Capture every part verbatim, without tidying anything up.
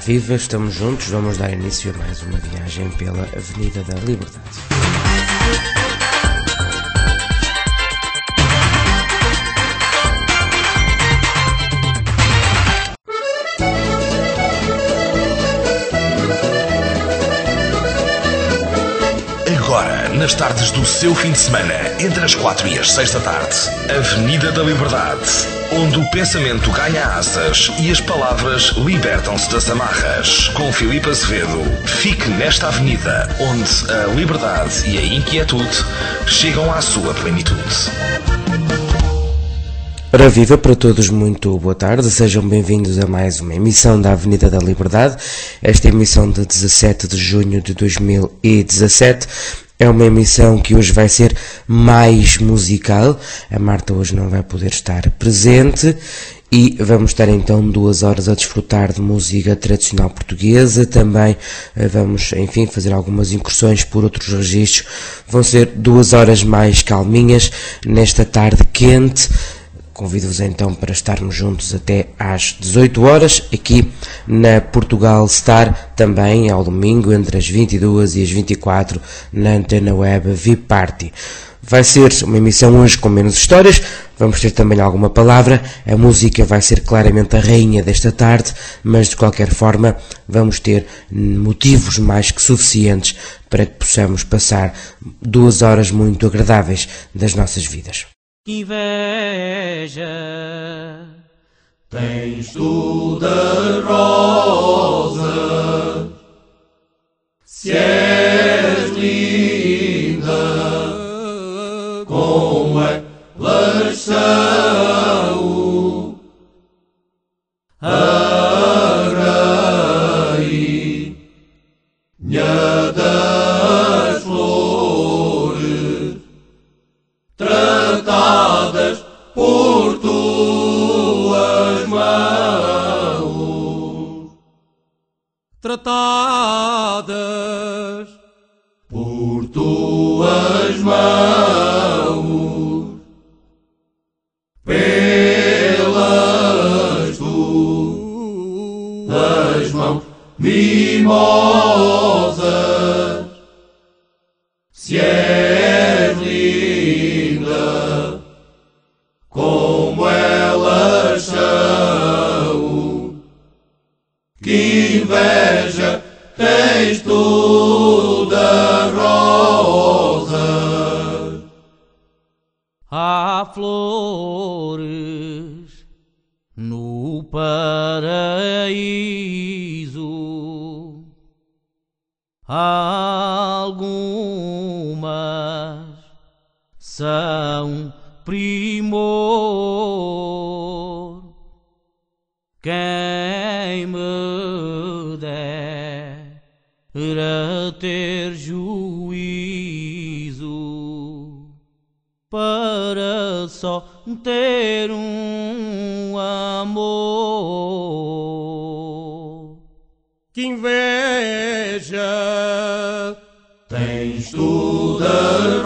viva, estamos juntos, vamos dar início a mais uma viagem pela Avenida da Liberdade. Agora, nas tardes do seu fim de semana, entre as quatro e as seis da tarde, Avenida da Liberdade, onde o pensamento ganha asas e as palavras libertam-se das amarras. Com Filipe Azevedo, fique nesta avenida, onde a liberdade e a inquietude chegam à sua plenitude. Ora viva para todos, muito boa tarde, sejam bem-vindos a mais uma emissão da Avenida da Liberdade. Esta emissão de dezassete de junho de dois mil e dezassete é uma emissão que hoje vai ser mais musical. A Marta hoje não vai poder estar presente e vamos estar então duas horas a desfrutar de música tradicional portuguesa. Também vamos, enfim, fazer algumas incursões por outros registros. Vão ser duas horas mais calminhas nesta tarde quente. Convido-vos então para estarmos juntos até às dezoito horas, aqui na Portugal Star, também ao domingo, entre as vinte e duas e as vinte e quatro, na Antena Web V I P Party. Vai ser uma emissão hoje com menos histórias, vamos ter também alguma palavra, a música vai ser claramente a rainha desta tarde, mas de qualquer forma vamos ter motivos mais que suficientes para que possamos passar duas horas muito agradáveis das nossas vidas. Que inveja tens tu da rosa, se és linda como elas são, a rainha das flores, tratadas por tuas mãos, tratadas por tuas mãos, pelas tuas mãos mimosas, se és linda como elas são, que inveja tens tu da rosa. Há flores no paraíso, algumas são primor. Quem me dera ter juízo para só ter um amor. Que inveja tens tu da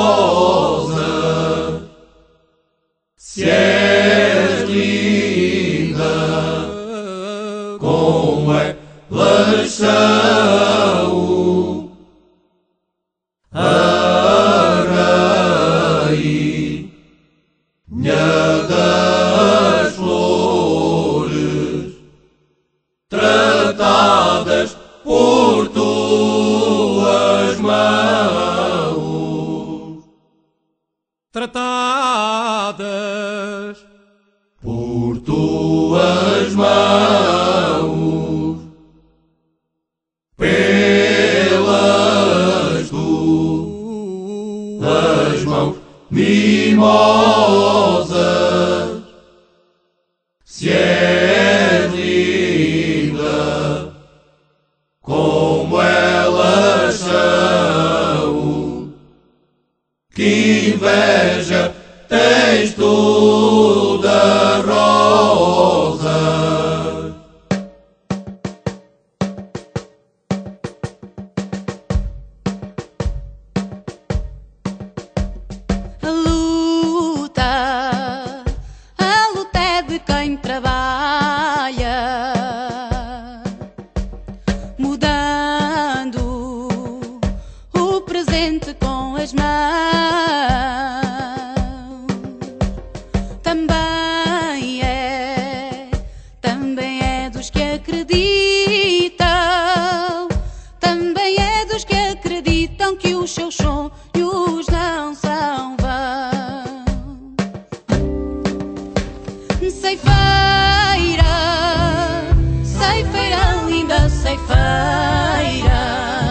rosa, se és linda como elas são, a rainha das flores, tratadas por tuas mãos, tratadas por tuas mãos, pelas tuas mãos mimosas, se és linda como elas são, que inveja tens tu da rosa. A luta, a luta é de quem trabalha. ceifeira, linda ceifeira,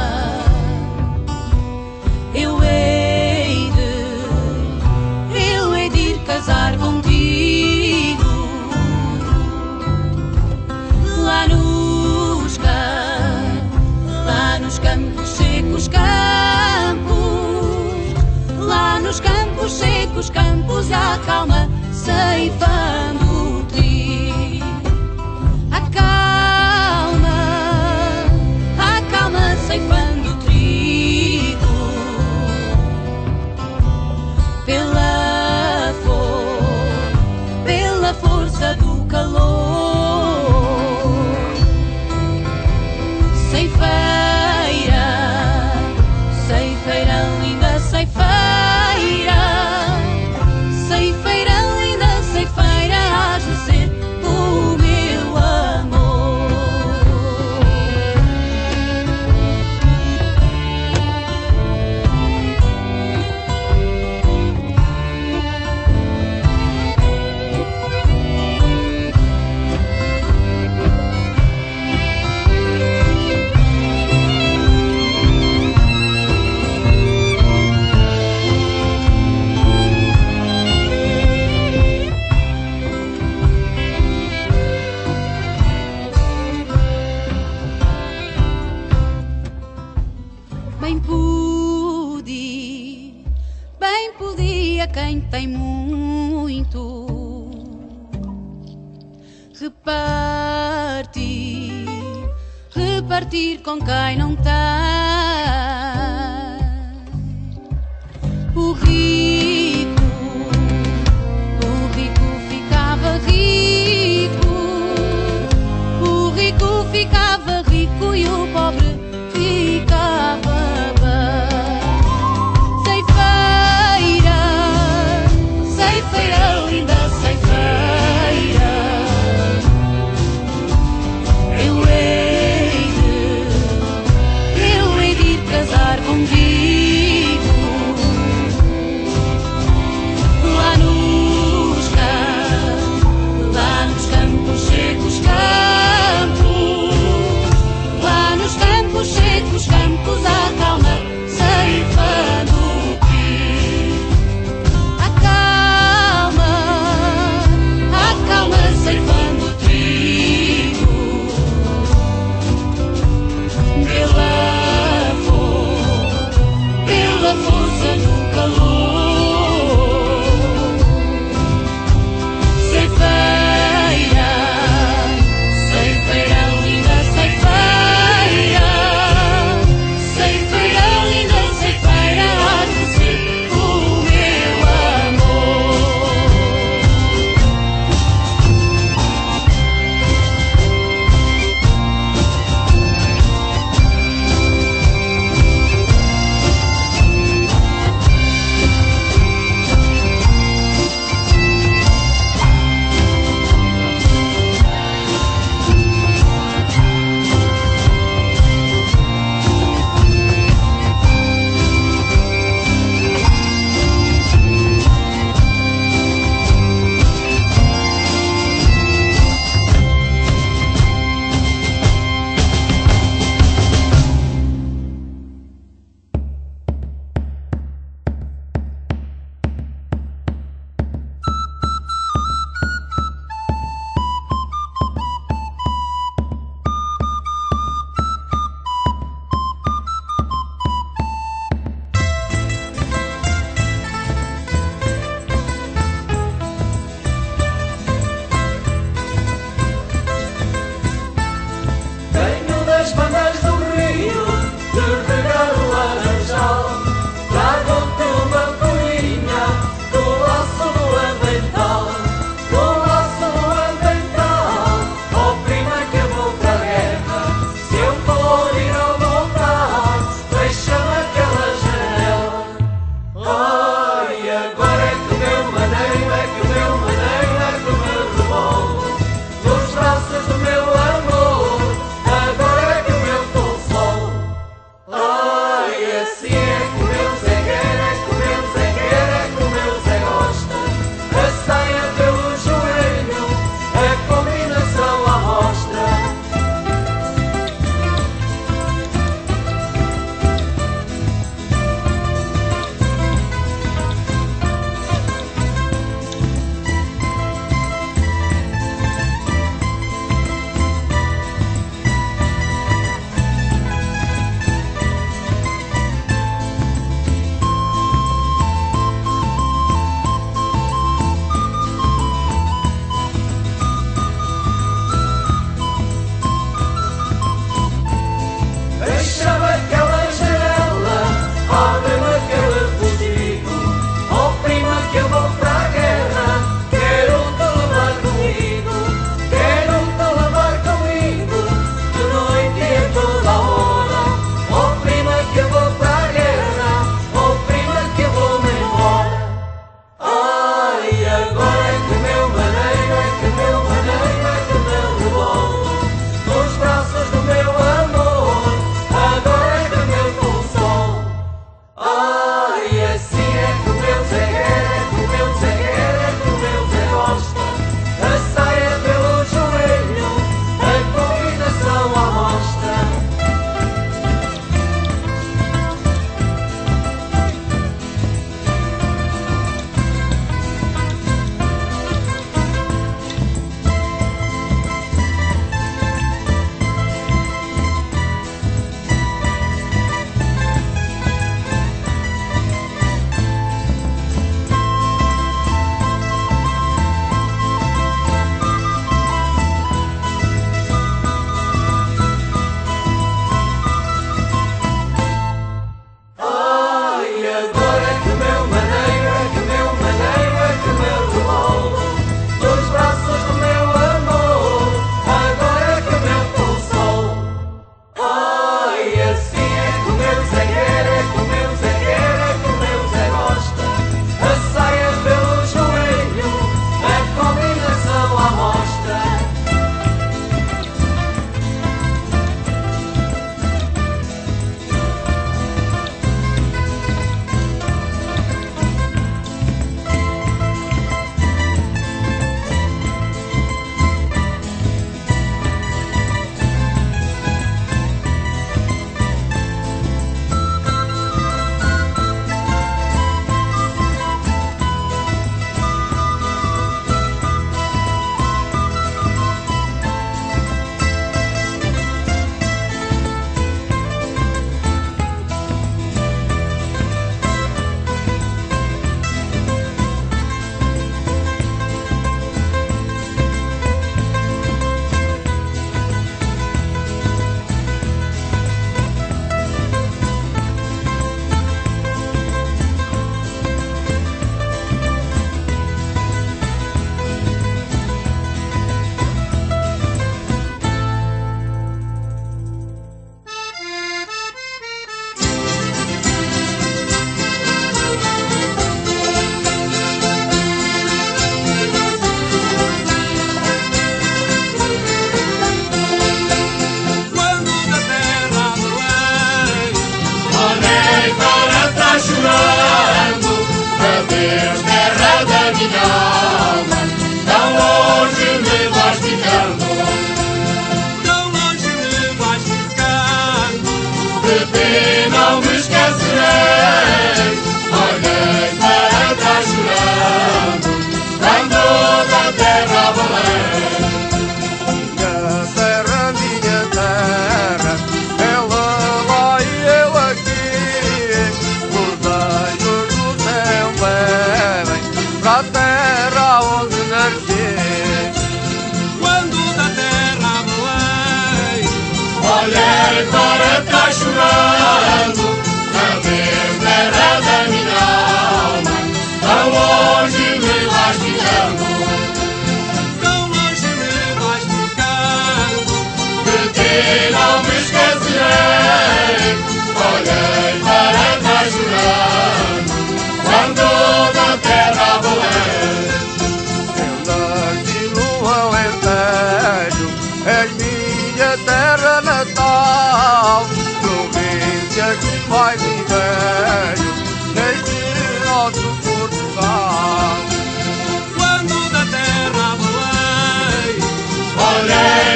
eu hei de, eu hei de ir casar contigo lá nos campos, lá nos campos secos, campos, lá nos campos secos, campos, a calma ceifando o trigo, a calma, a calma ceifando o trigo, pela for, pela força do calor, ceifeira, ceifeira, linda ceifeira, ceifeira, linda ceifeira, hás de ser o meu amor. Bem podia, bem podia quem tem muito repartir, repartir com quem não tem. O rico, o rico ficava rico, o rico ficava rico e o pobre ficava bem. Ceifeira, ceifeira, linda ceifeira, eu hei de, eu hei de ir casar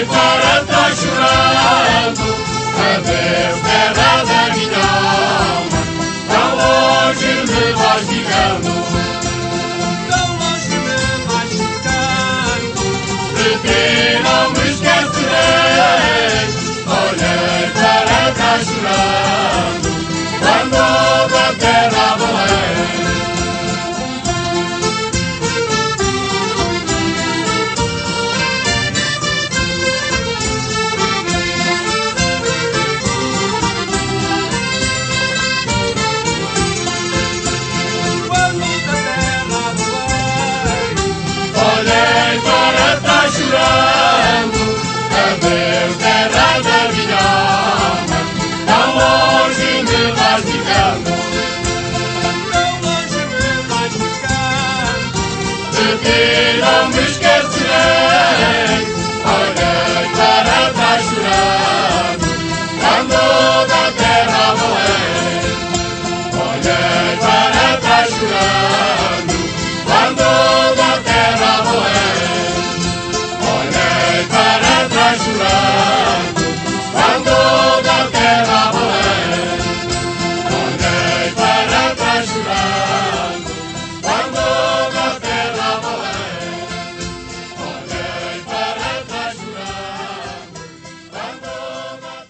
Olhei para trás chorando, adeus terra da minha alma, tão longe me vais ficando, tão longe me vais ficando, de ti não me esquecerei. Olhei para trás chorando, quando da terra volei. Chorando, adeus terra da minha alma, tão longe me vais ficando, tão longe me vais ficando, de ti não me esquecerei. Olhei para trás chorando, quando da terra volei. Olhei para trás chorando, quando da terra volei. Para trás chorando, quando da terra volei. Olhei para trás chorando, quando da terra volei. Olhei para trás chorando, quando da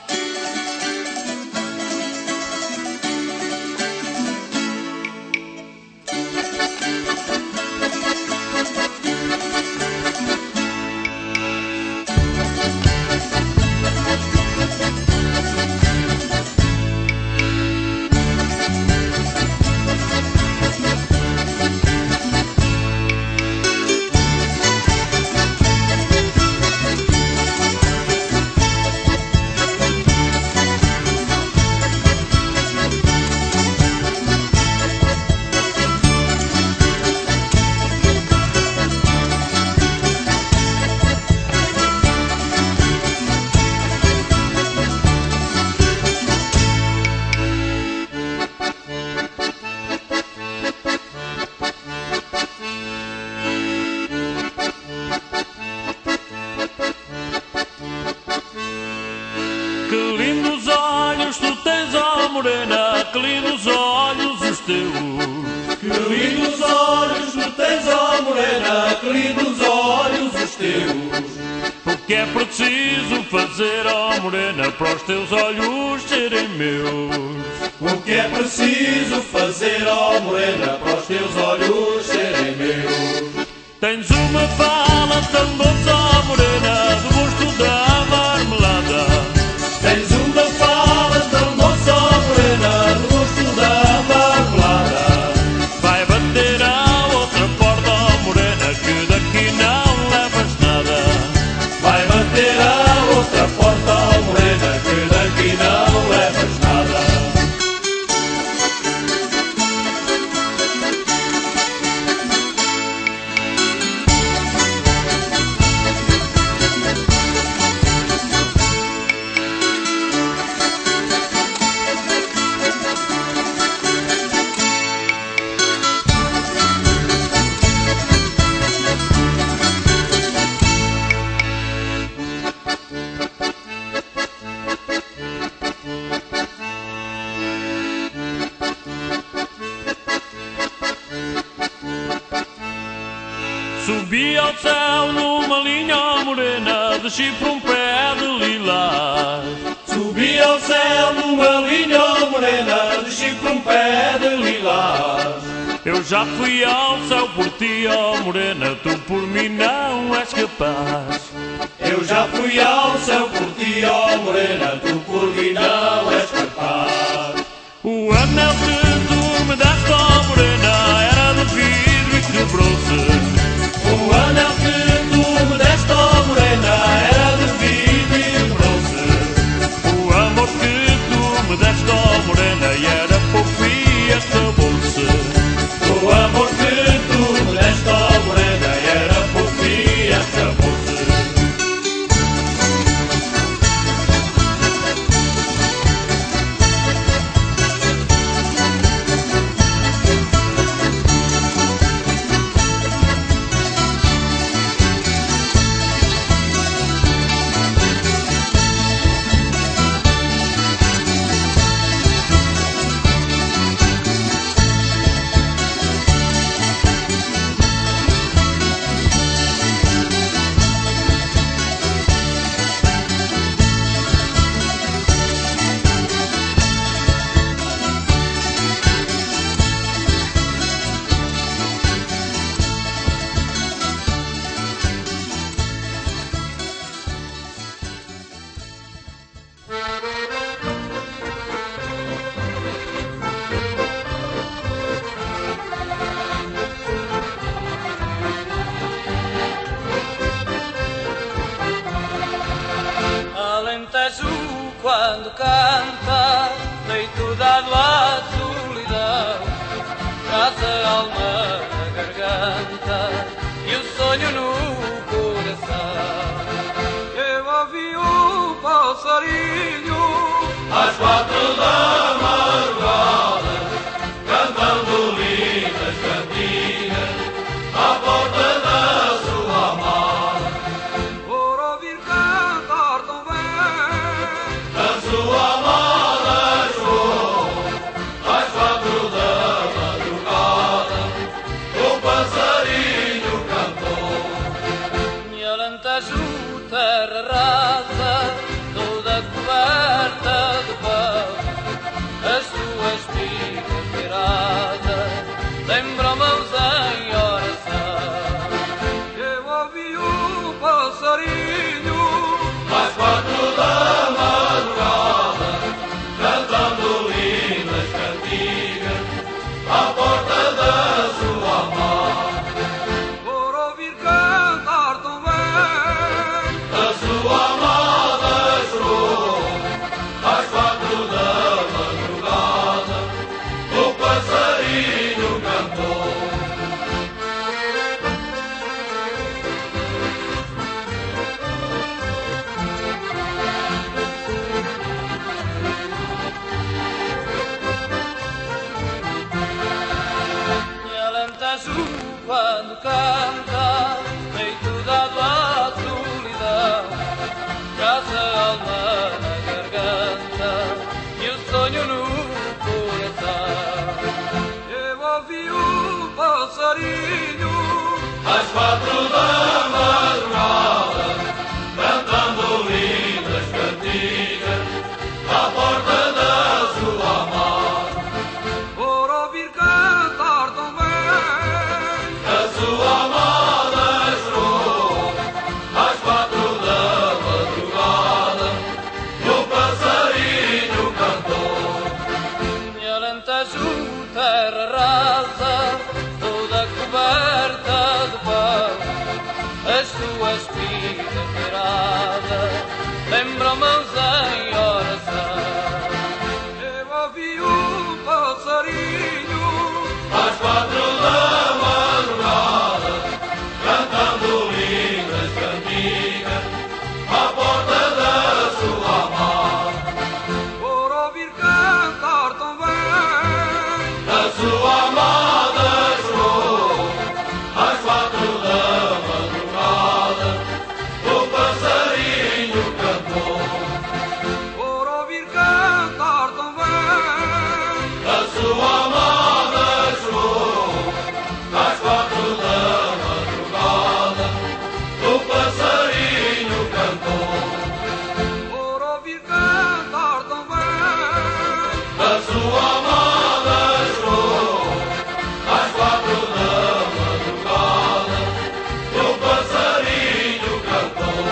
morena, que lindos olhos os teus. Que lindos olhos tu tens, ó morena, que lindos olhos os teus. O que é preciso fazer, ó morena, para os teus olhos serem meus? O que é preciso fazer, ó morena, para os teus olhos serem meus? Tens uma fala tão doce, ó morena, do gosto da marmelada. Tens uma fala tão doce, ó morena, do gosto da marmelada. Vai bater a outra porta, ó morena, que daqui não levas nada. Vai bater a outra porta, ó morena, que daqui não levas nada. Subi ao céu numa linha morena, desci por um pé de lilás. Subi ao céu numa linha morena, desci por um pé de lilás. Eu já fui ao céu por ti, ó morena, tu por mim não és capaz. Eu já fui ao céu por ti, ó morena, tu por mim não és capaz. O anel que tu me deste, ó morena, era de vidro e quebrou-se. O anel que tu me deste, ó morena, era de vidro e quebrou-se. O amor que tu me deste, ó morena, e era pouco e acabou-se. O amor que tu me deste, ó morena, era pouco e acabou-se. Alentejo quando canta, deito dado à solidão, traz a alma na garganta e o sonho no coração. Eu ouvi um passarinho às quatro da madrugada, cantando lindas cantigas à porta da sua amada. Por ouvir cantar tão bem a sua amada chorou às quatro da madrugada, o passarinho cantou. Me Alentejo, terra rasa, toda coberta de pão, as tuas espigas viradas lembram-me-os em oração. Eu ouvi um passarinho às quatro da madrugada, cantando lindas cantigas à porta da sua amada. Por ouvir cantar tão bem a sua amada chorou às quatro da madrugada, o passarinho cantou. Me Alentejo quando canta, deito dado à solidão, traz a alma na garganta e o sonho no coração. Eu ouvi um passarinho às quatro da madrugada, cantando lindas cantigas à porta da sua amada. Por ouvir cantar tão bem a sua amada chorou às quatro da madrugada, o passarinho cantou. Me Alentejo, terra rasa, toda coberta de pão, as tuas espigas viradas lembram-me-os em oração. Eu ouvi um passarinho às quatro da madrugada, cantando lindas cantigas à porta da sua amada. Por ouvir cantar tão bem a sua amada chorou às quatro da madrugada, o passarinho cantou. Por ouvir cantar tão bem a sua amada chorou às quatro da madrugada, o passarinho cantou. Por ouvir cantar tão bem a sua amada chorou às quatro da madrugada, o passarinho cantou.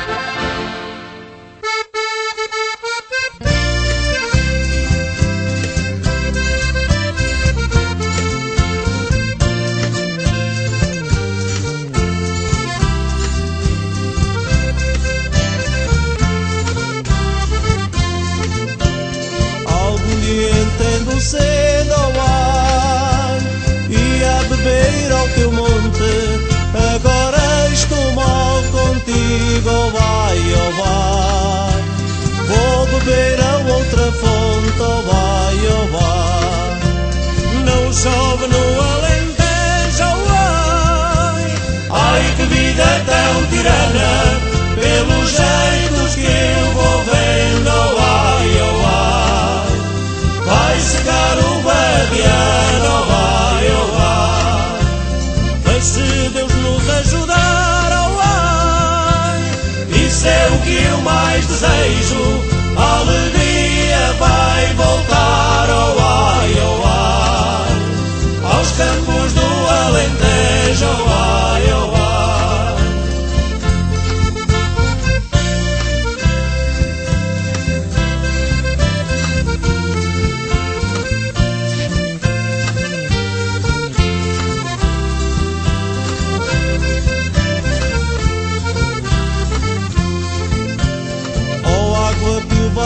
Algum dia entendo cedo ao ar, ia beber ao teu monte, agora estou mal contigo, oh vai, oh vai. Vou beber a outra fonte, oh vai, oh vai. Não chove no Alentejo, oh ai, ai que vida tão tirana, pelos jeitos que eu vou vendo, oh ai, oh ai. Vai secar o babiano, oh vai, oh vai. Mas se Deus nos ajudar, oh ai, isso é o que eu mais desejo, a alegria vai voltar, oh ai, oh ai, aos campos do Alentejo, oh ai, oh ai.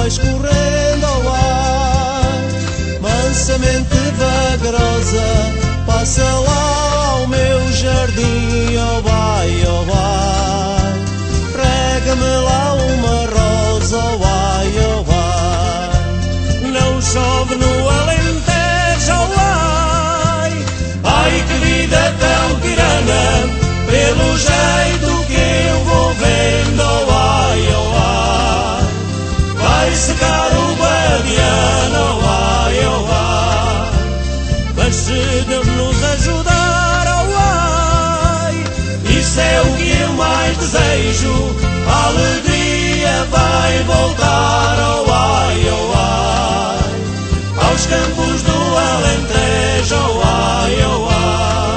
vai escorrendo ao ar, mansamente vagarosa, passa lá ao meu jardim. Oh vai, oh vai, rega-me lá uma rosa. Oh vai, oh vai, não chove no Alentejo. Oh ai, ai que vida tão tirana, pelo jeito que eu vou vendo. Oh ai, oh ai, vai secar o Guadiana. Oh ai, oh ai, mas se Deus nos ajudar. Oh ai, isso é o que eu mais desejo, a alegria vai voltar. Oh ai, oh ai, aos campos do Alentejo. Oh ai, oh ai.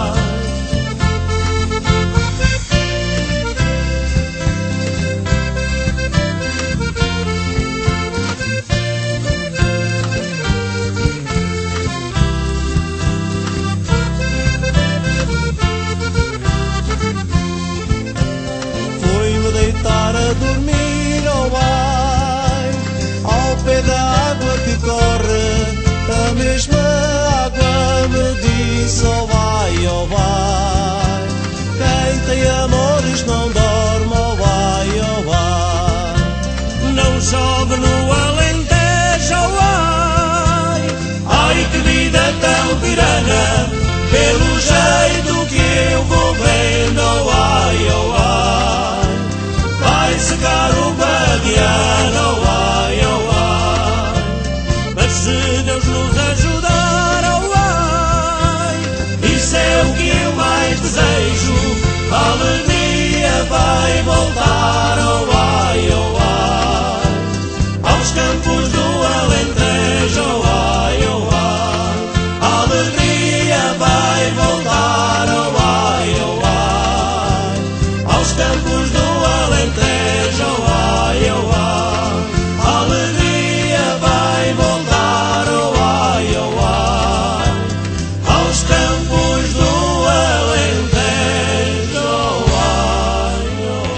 Fui-me deitar a dormir, oh ai, ao pé da água que corre, a mesma água me disse. Oh vai, oh vai, quem tem amores não dorme. Oh vai, oh vai, não chove no Alentejo. Oh ai, ai que vida tão tirana, pelo jeito que eu vou vendo. Oh ai, oh ai, vai secar o Guadiana. Oh ai, oh ai, mas se Deus nos ajudar. Oh ai, isso é o que eu mais desejo, a alegria vai voltar. Oh ai, oh ai, aos campos do Alentejo. Oh ai, oh ai, a alegria vai voltar. Oh ai, oh ai, aos campos do Alentejo. Oh ai, oh ai, a alegria vai voltar. Oh ai, oh ai, aos campos do Alentejo. Oh ai,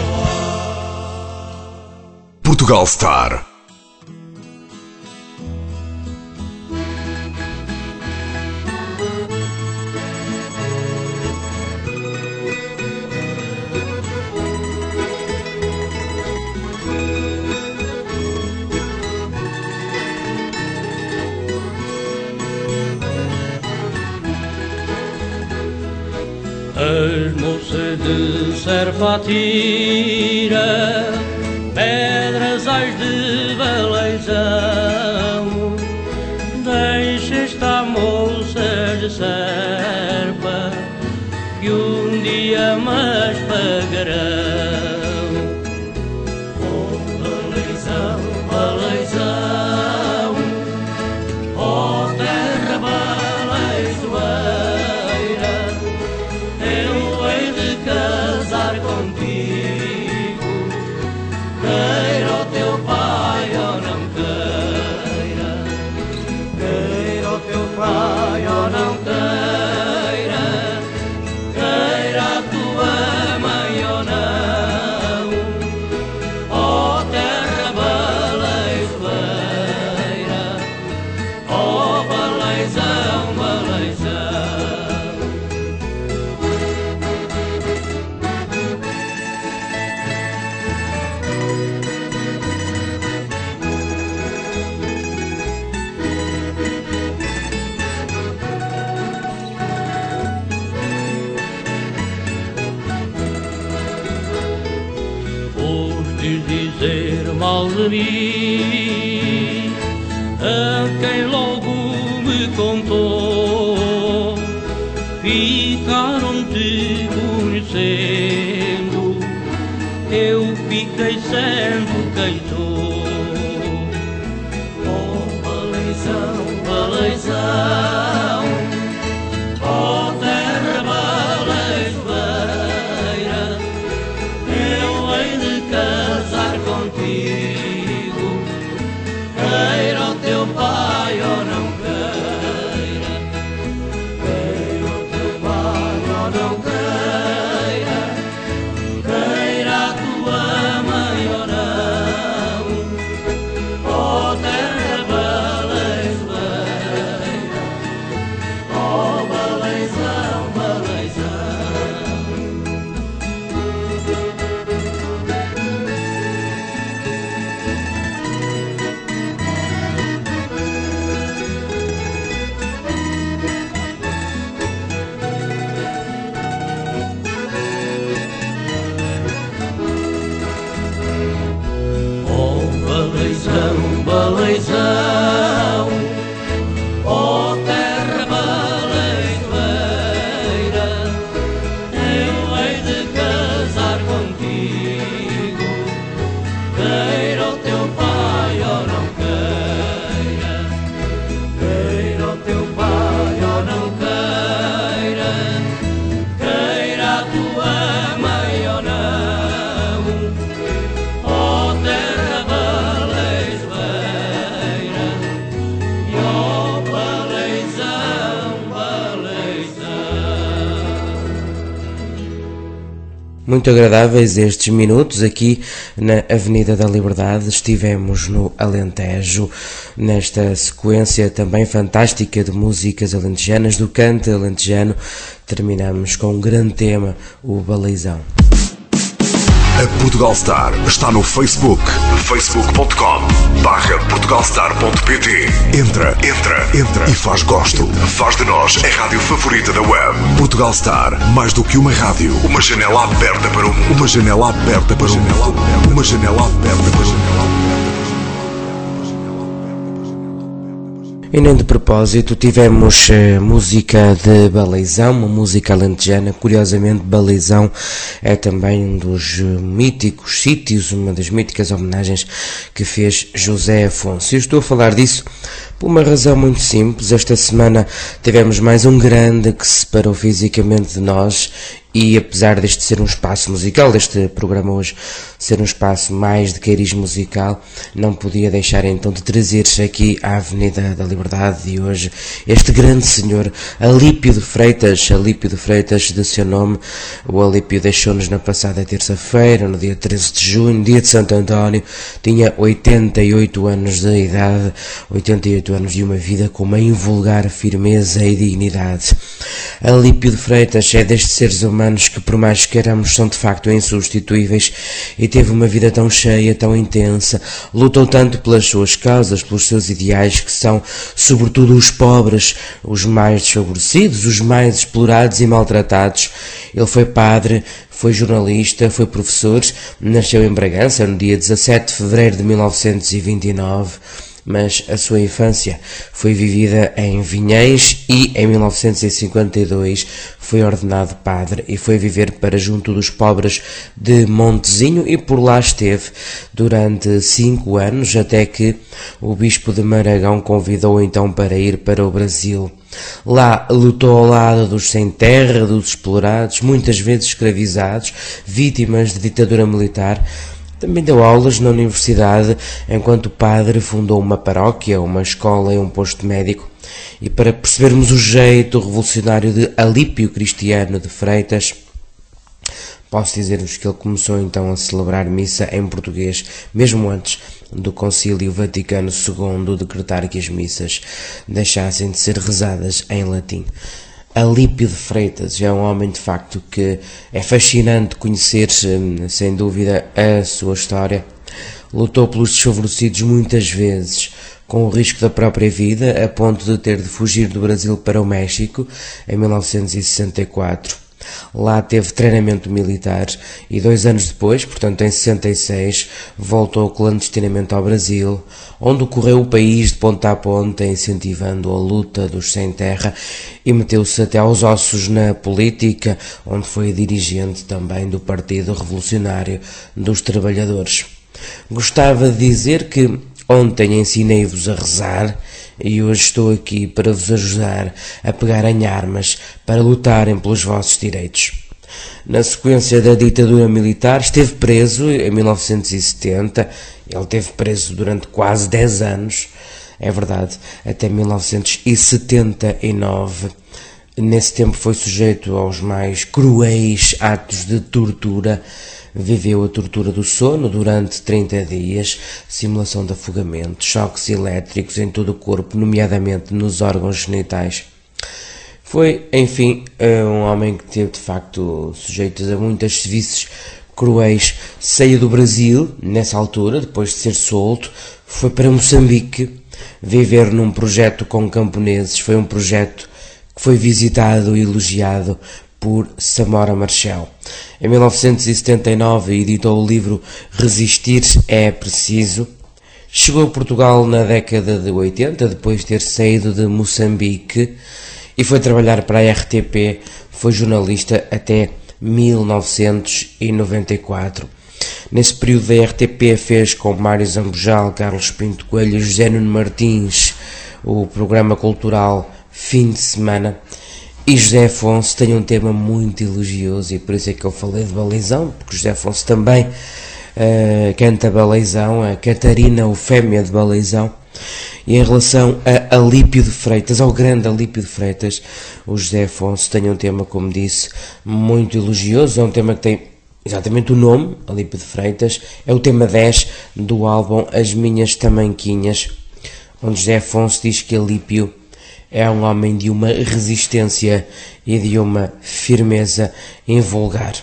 oh ai. Portugal Star. As moças de serpa atira pedras às de baleizão, deixa esta moça de serpa que um dia mais pagarão. Oh baleizão, baleizão, oh terra baleiçoeira, eu hei de casar contigo, queira o teu pai ou não queira, queira o teu pai ou não queira, queira a tua mãe ou não, ó terra baleiçoeira, ó baleizão, baleizão. Postes dizer mal de mim a quem logo me contou, ficaram-te conhecendo, eu fiquei sendo quem sou. Oh baleizão, baleizão, oh terra baleiçoeira, eu hei de casar contigo, queira o teu pai ou não queira, queira o teu pai ou não queira, queira a tua mãe ou não, oh baleizão, ó terra baleitoeira, eu hei de casar contigo, queira o teu pai ou não queira, queira o teu pai ou não queira, queira a tua mãe ou não, ó terra baleitoeira, e ó baleizão, baleizão. Muito agradáveis estes minutos aqui na Avenida da Liberdade. Estivemos no Alentejo, nesta sequência também fantástica de músicas alentejanas, do canto alentejano. Terminamos com um grande tema, o Baleizão. A Portugal Star está no Facebook, facebook ponto com barra portugalstar ponto pt. Entra, entra, entra e faz gosto. Faz de nós a rádio favorita da web. Portugal Star, mais do que uma rádio, uma janela aberta para o mundo. Uma janela aberta para o mundo. Uma janela aberta para o mundo. E nem de propósito tivemos uh, música de Baleizão, uma música alentejana. Curiosamente, Baleizão é também um dos uh, míticos sítios, uma das míticas homenagens que fez José Afonso. Eu estou a falar disso por uma razão muito simples. Esta semana tivemos mais um grande que se separou fisicamente de nós. E apesar deste ser um espaço musical, deste programa hoje ser um espaço mais de cariz musical, não podia deixar então de trazer-se aqui à Avenida da Liberdade e hoje este grande senhor, Alípio de Freitas, Alípio de Freitas de seu nome. O Alípio deixou-nos na passada terça-feira, no dia treze de junho, dia de Santo António, tinha oitenta e oito anos de idade, oitenta e oito anos de uma vida com uma invulgar firmeza e dignidade. Alípio de Freitas é destes seres humanos que, por mais que queiramos, são de facto insubstituíveis, e teve uma vida tão cheia, tão intensa, lutou tanto pelas suas causas, pelos seus ideais, que são sobretudo os pobres, os mais desfavorecidos, os mais explorados e maltratados. Ele foi padre, foi jornalista, foi professor, nasceu em Bragança no dia dezassete de fevereiro de mil novecentos e vinte e nove, mas a sua infância foi vivida em Vinhães e em mil novecentos e cinquenta e dois foi ordenado padre e foi viver para junto dos pobres de Montezinho, e por lá esteve durante cinco anos, até que o bispo de Maragão convidou então para ir para o Brasil. Lá lutou ao lado dos sem terra, dos explorados, muitas vezes escravizados, vítimas de ditadura militar. Também deu aulas na universidade, enquanto padre fundou uma paróquia, uma escola e um posto médico. E para percebermos o jeito revolucionário de Alípio Cristiano de Freitas, posso dizer-vos que ele começou então a celebrar missa em português, mesmo antes do Concílio Vaticano segundo decretar que as missas deixassem de ser rezadas em latim. Alípio de Freitas é um homem de facto que é fascinante conhecer, sem dúvida, a sua história. Lutou pelos desfavorecidos muitas vezes, com o risco da própria vida, a ponto de ter de fugir do Brasil para o México em mil novecentos e sessenta e quatro. Lá teve treinamento militar e dois anos depois, portanto em sessenta e seis, voltou clandestinamente ao Brasil, onde correu o país de ponta a ponta, incentivando a luta dos sem terra, e meteu-se até aos ossos na política, onde foi dirigente também do Partido Revolucionário dos Trabalhadores. Gostava de dizer que ontem ensinei-vos a rezar e hoje estou aqui para vos ajudar a pegar em armas para lutarem pelos vossos direitos. Na sequência da ditadura militar, esteve preso em mil novecentos e setenta, ele esteve preso durante quase dez anos, é verdade, até mil novecentos e setenta e nove. Nesse tempo foi sujeito aos mais cruéis atos de tortura. Viveu a tortura do sono durante trinta dias, simulação de afogamento, choques elétricos em todo o corpo, nomeadamente nos órgãos genitais. Foi, enfim, um homem que teve de facto sujeito a muitas serviços cruéis. Saiu do Brasil, nessa altura, depois de ser solto, foi para Moçambique viver num projeto com camponeses. Foi um projeto que foi visitado e elogiado por Samora Machel. Em mil novecentos e setenta e nove editou o livro Resistir é Preciso. Chegou a Portugal na década de oitenta, depois de ter saído de Moçambique, e foi trabalhar para a R T P, foi jornalista até mil novecentos e noventa e quatro. Nesse período da R T P fez com Mário Zambojal, Carlos Pinto Coelho e José Nuno Martins o programa cultural Fim de Semana, e José Afonso tem um tema muito elogioso, e por isso é que eu falei de Baleizão, porque José Afonso também uh, canta Baleizão, a Catarina, o Fêmea de Baleizão. E em relação a Alípio de Freitas, ao grande Alípio de Freitas, o José Afonso tem um tema, como disse, muito elogioso. É um tema que tem exatamente o nome, Alípio de Freitas. É o tema dez do álbum As Minhas Tamanquinhas, onde José Afonso diz que Alípio é um homem de uma resistência e de uma firmeza invulgar.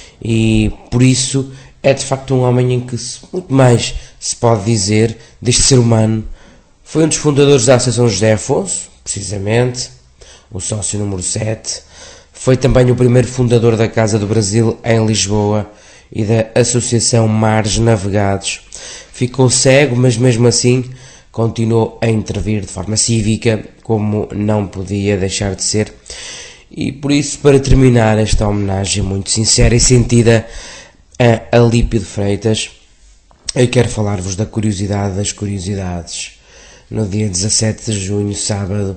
E por isso é de facto um homem em que se, muito mais se pode dizer deste ser humano. Foi um dos fundadores da Associação José Afonso, precisamente, o sócio número sete. Foi também o primeiro fundador da Casa do Brasil em Lisboa e da Associação Mares Navegados. Ficou cego, mas mesmo assim continuou a intervir de forma cívica, como não podia deixar de ser. E por isso, para terminar esta homenagem muito sincera e sentida a Alípio de Freitas, eu quero falar-vos da curiosidade das curiosidades. No dia dezassete de junho, sábado,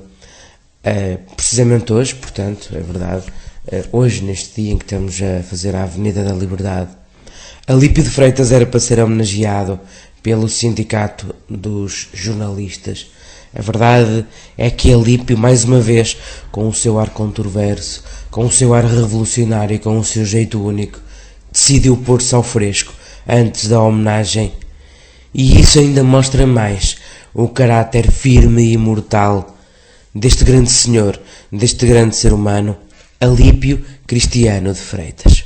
uh, precisamente hoje, portanto, é verdade, uh, hoje, neste dia em que estamos a fazer a Avenida da Liberdade, Alípio de Freitas era para ser homenageado pelo Sindicato dos Jornalistas. A verdade é que Alípio, mais uma vez, com o seu ar controverso, com o seu ar revolucionário e com o seu jeito único, decidiu pôr-se ao fresco antes da homenagem. E isso ainda mostra mais o caráter firme e imortal deste grande senhor, deste grande ser humano, Alípio Cristiano de Freitas.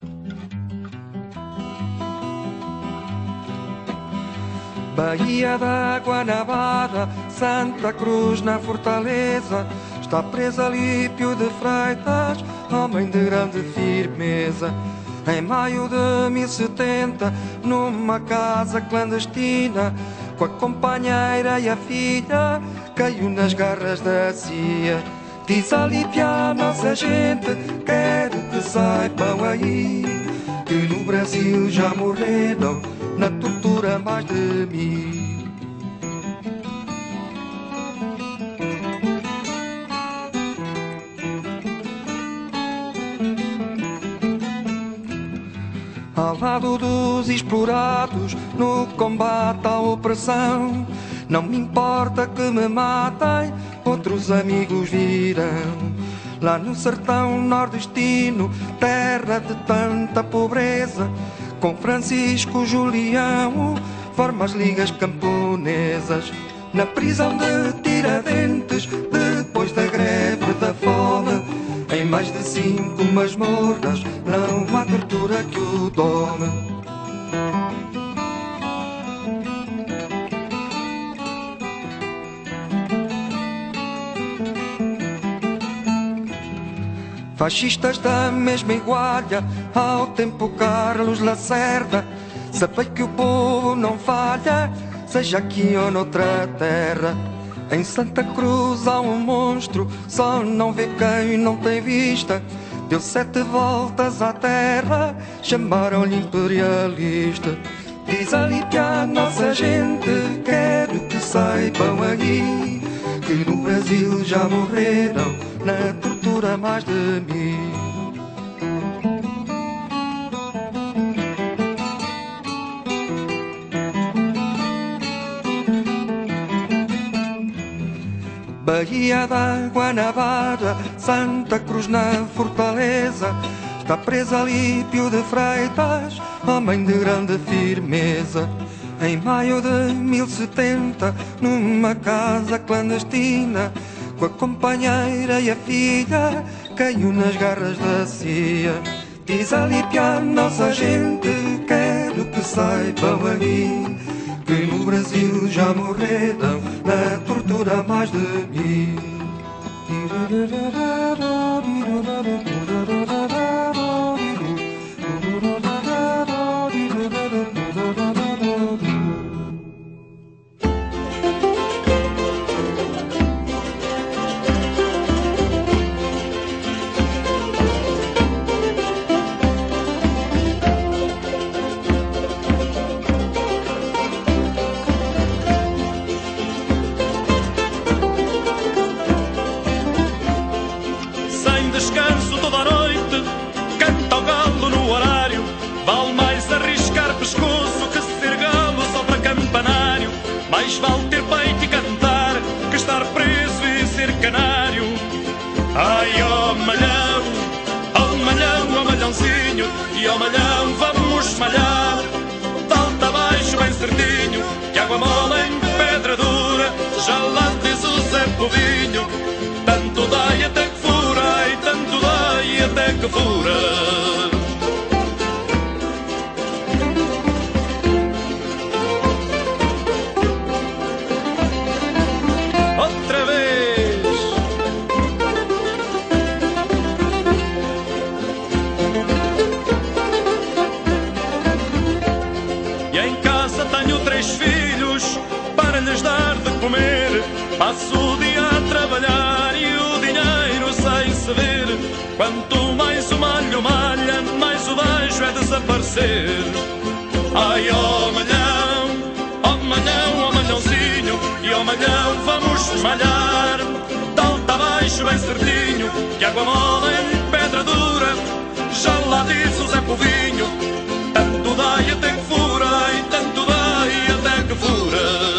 Baía da Guanabara, Santa Cruz na Fortaleza, está preso Alípio de Freitas, homem de grande firmeza. Em maio de mil e setenta, numa casa clandestina, com a companheira e a filha, caiu nas garras da C I A. Diz Alípio à nossa gente, quero que saibam aí, que no Brasil já morreram na tortura mais de mil. Ao lado dos explorados, no combate à opressão, não me importa que me matem, outros amigos virão. Lá no sertão nordestino, terra de tanta pobreza, com Francisco Julião, forma as ligas camponesas. Na prisão de Tiradentes, depois da greve da fome, em mais de cinco masmorras, não há tortura que o dome. Fascistas da mesma igualha, ao tempo Carlos Lacerda, sabei que o povo não falha, seja aqui ou noutra terra. Em Santa Cruz há um monstro, só não vê quem não tem vista, deu sete voltas à terra, chamaram-lhe imperialista. Diz Alípio à nossa gente, quero que saibam aí, que no Brasil já morreram na tortura mais de mil. Baía da Guanabara, Santa Cruz na Fortaleza, está preso Alípio de Freitas, homem de grande firmeza. Em maio de mil e setenta, numa casa clandestina, com a companheira e a filha, caiu nas garras da C I A. Diz Alípio à nossa gente, quero que saibam aí, que no Brasil já morreram na tortura mais de mil. e ao malhão vamos malhar. Dalta abaixo bem certinho, que água mole em pedra dura. Já lá diz o Zé Povinho, tanto dá e até que fura, e tanto dá e até que fura. Passo o dia a trabalhar e o dinheiro sem se ver. Quanto mais o malho malha, mais o baixo é desaparecer. Ai, ó malhão, ó malhão, ó malhãozinho, e ó malhão vamos malhar. Dalta abaixo bem certinho, que água mole em pedra dura. Já lá diz o Zé Povinho, tanto dá e até que fura, e tanto dá e até que fura.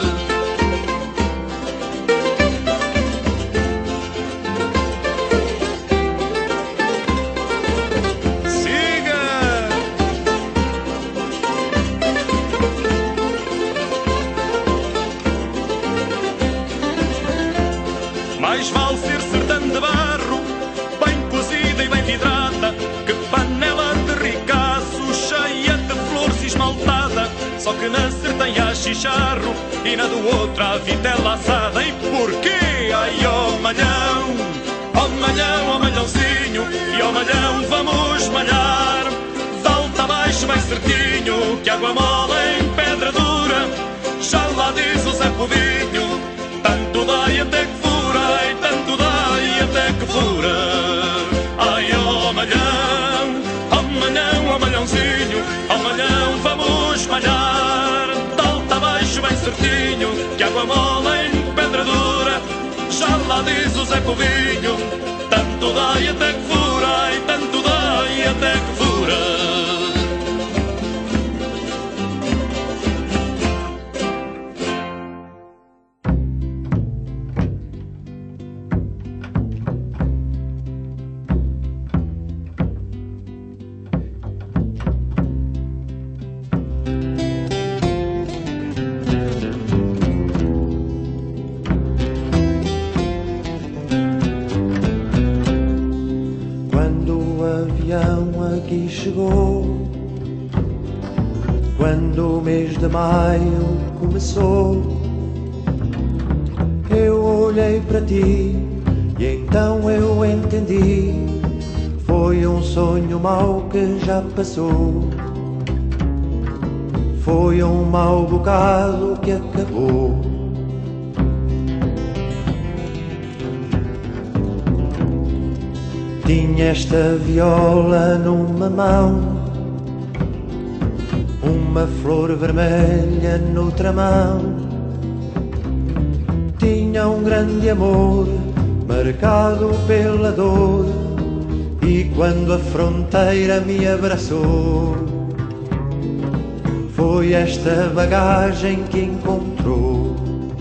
Mais vale ser sertão de barro, bem cozida e bem vidrada, que panela de ricaço cheia de flores e esmaltada. Só que na sertã há chicharro e na do outro há vitela assada. E porquê? Ai, ó malhão, ó malhão, ó malhãozinho, e ó malhão vamos malhar. Dalta abaixo bem certinho, que água mole em pedra dura. Já lá diz o Zé Povinho, tanto dá e até que fura, e tanto dá e até que fura. Ai, ó malhão, ó malhão, ó malhãozinho, ó malhão vamos malhar. Dalta abaixo bem certinho, que água mole em pedra dura. Já lá diz o Zé Povinho, tanto dá e até que fura, e tanto dá e até que fura. Aqui chegou, quando o mês de maio começou, eu olhei para ti e então eu entendi, foi um sonho mau que já passou, foi um mau bocado que acabou. Tinha esta viola numa mão, uma flor vermelha noutra mão. Tinha um grande amor marcado pela dor, e quando a fronteira me abraçou, foi esta bagagem que encontrou.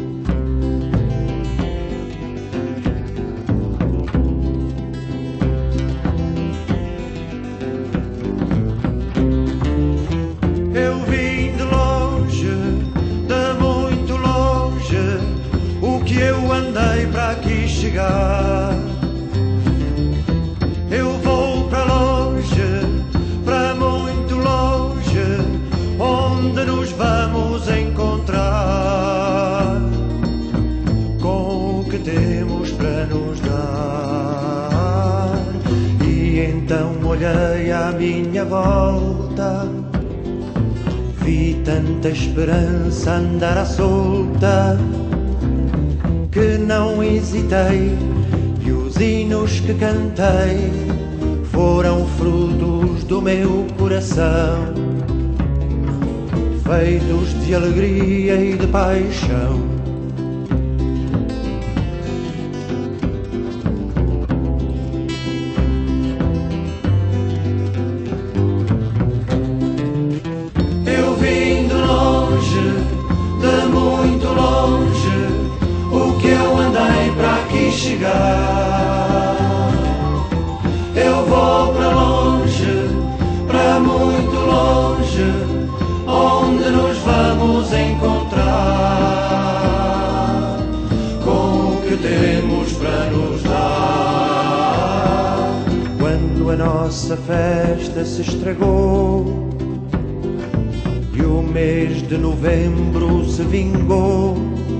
Eu vou para longe, para muito longe, onde nos vamos encontrar com o que temos para nos dar. E então olhei à minha volta, vi tanta esperança andar à solta, que não hesitei, e os hinos que cantei foram frutos do meu coração, feitos de alegria e de paixão. Eu vim de longe, de muito longe, o que eu andei para aqui chegar. Eu vou para longe, para nossa festa se estragou e o mês de novembro se vingou.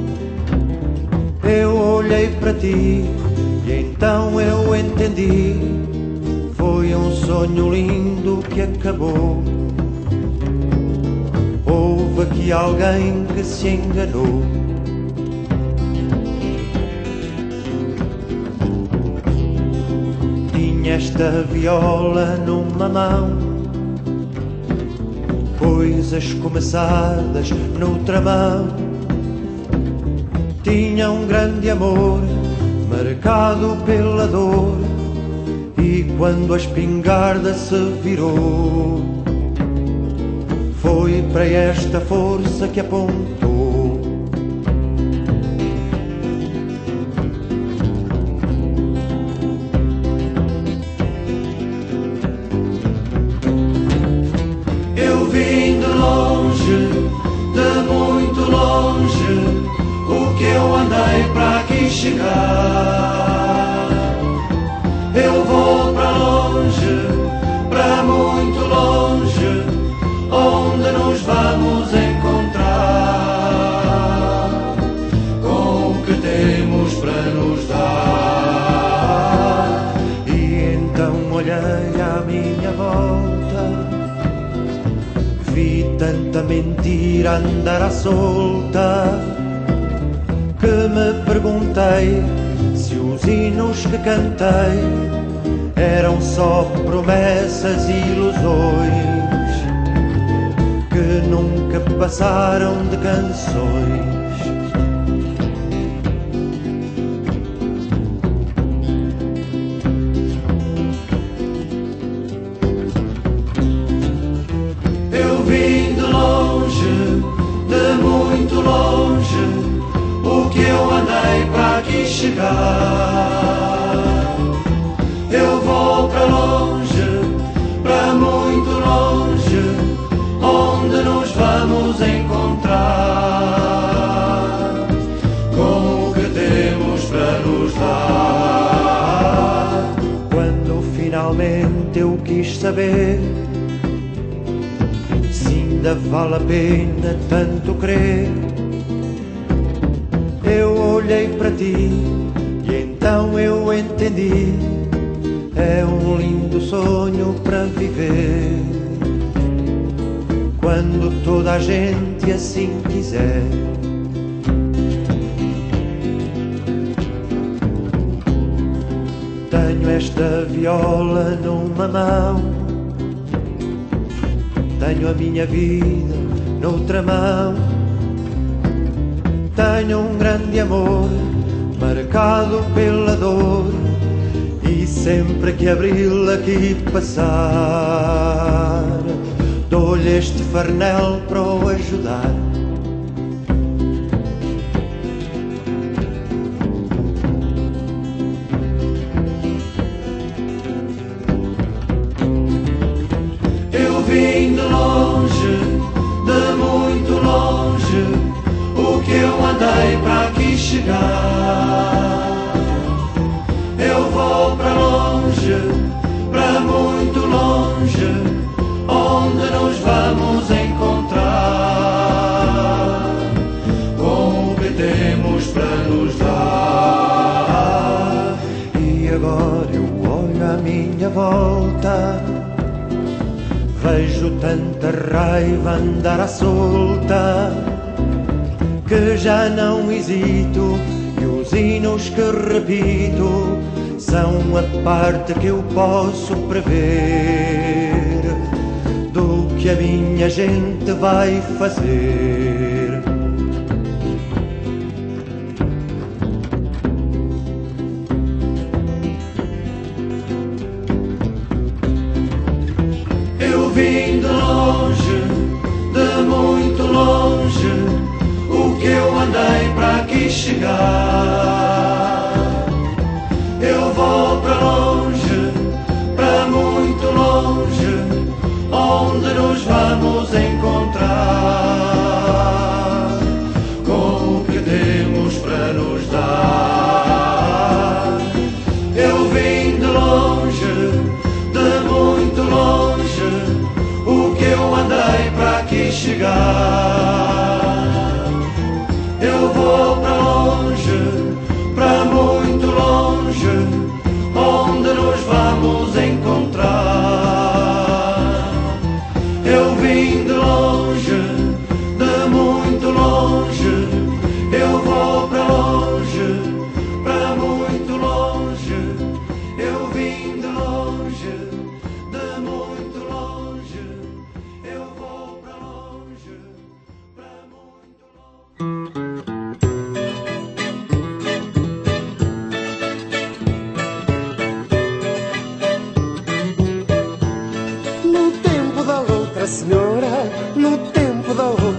Eu olhei para ti e então eu entendi, foi um sonho lindo que acabou. Houve aqui alguém que se enganou. Tinha esta viola numa mão, coisas começadas noutra mão. Tinha um grande amor marcado pela dor, e quando a espingarda se virou, foi para esta força que apontou. Eu vim de longe, de muito longe, o que eu andei para aqui chegar. Eu vou para longe, para muito longe, onde nos vamos encontrar, com o que temos para nos dar. E então olhei à minha volta, vi tanta mentira andar à solta, que me perguntei se os hinos que cantei eram só promessas e ilusões que nunca passaram de canções. Eu vim de longe, de muito longe, o que eu andei para aqui chegar. Eu vou para longe, para muito longe, onde nos vamos encontrar, com o que temos para nos dar. Quando finalmente eu quis saber se ainda vale a pena tanto crer, eu olhei para ti e então eu entendi, é um lindo sonho para viver, quando toda a gente assim quiser. Tenho esta viola numa mão, tenho a minha vida noutra mão. Tenho um grande amor marcado pela dor, e sempre que abril aqui passar, dou-lhe este farnel para o ajudar. Eu vim de longe, de muito longe, o que eu andei para aqui chegar. Eu vou para longe, para muito longe, onde nos vamos encontrar, com o que temos para nos dar. E agora eu olho à minha volta, vejo tanta raiva andar à solta, que já não hesito, e os hinos que repito são a parte que eu posso prever do que a minha gente vai fazer. Eu vim de longe, de muito longe, o que eu andei para aqui chegar. Eu vou para longe, para muito longe, onde nos vamos encontrar, com o que temos para nos dar. Eu vim de longe, de muito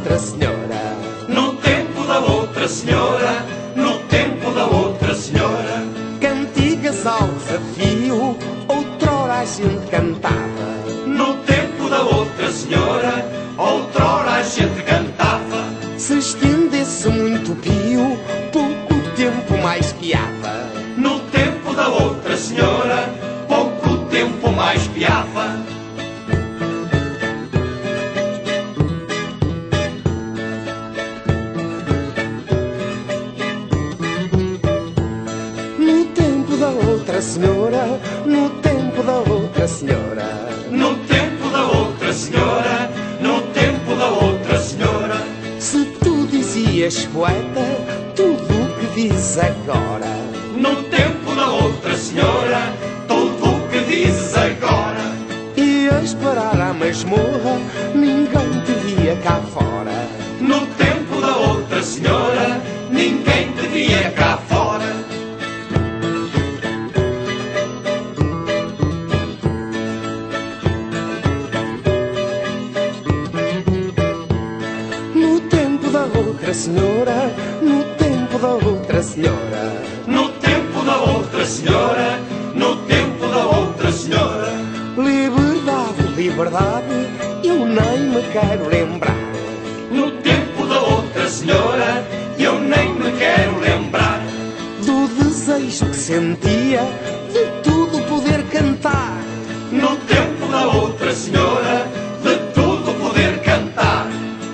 outra senhora. No tempo da outra senhora, no tempo da outra senhora. Cantigas ao desafio, outrora a gente cantava. No tempo da outra senhora, outrora a gente cantava. Se estendesse muito pio, pouco tempo mais piava. No tempo da outra senhora, pouco tempo mais piava. No tempo da outra senhora, no tempo da outra senhora. No tempo da outra senhora, no tempo da outra senhora. Se tu dizias poeta, tudo o que dizes agora. No tempo da outra senhora, tudo o que dizes agora. Ias parar à masmorra, ninguém te via cá fora. No tempo da outra senhora, ninguém te via cá fora. No tempo da outra senhora, no tempo da outra senhora. No tempo da outra senhora, no tempo da outra senhora. Liberdade, liberdade, eu nem me quero lembrar. No tempo da outra senhora, eu nem me quero lembrar. Do desejo que sentia, de tudo poder cantar. No tempo da outra senhora, de tudo poder cantar.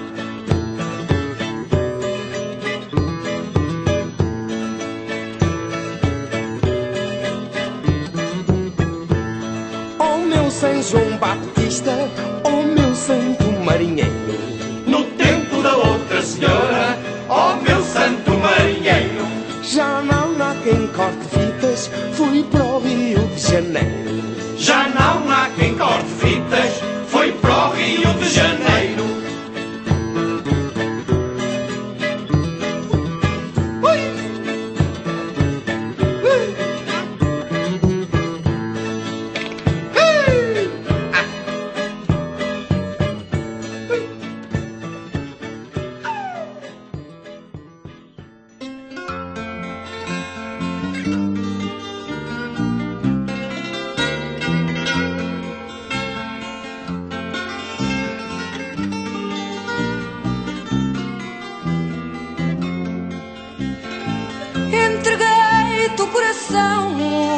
Oh meu São João Batista, oh meu santo marinheiro. No tempo da outra senhora, ó meu santo marinheiro. Já não há quem corte fitas, fui para o Rio de Janeiro. Já não há quem corte fitas, foi para o Rio de Janeiro. Entreguei-te o coração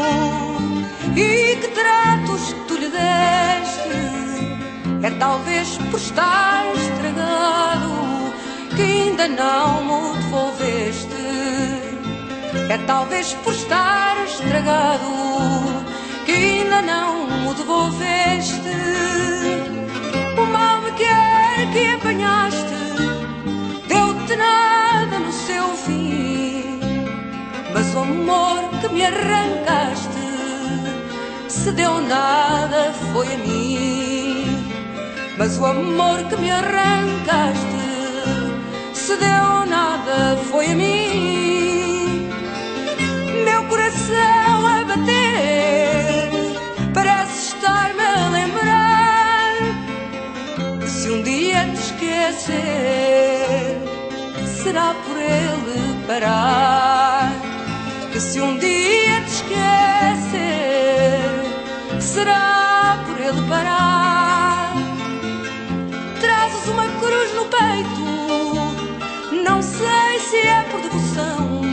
e que tratos tu lhe deste. É talvez por estar estragado que ainda não me devolveste. É talvez por estar estragado que ainda não me devolveste. O mal me quer que apanhaste, deu-te nada no seu fim. Mas o amor que me arrancaste, se deu nada foi a mim. Mas o amor que me arrancaste, se deu nada foi a mim. Meu coração a bater, parece estar-me a lembrar. Se um dia te esquecer, será por ele parar. Que se um dia te esquecer, será por ele parar. Trazes uma cruz no peito, não sei se é por devoção.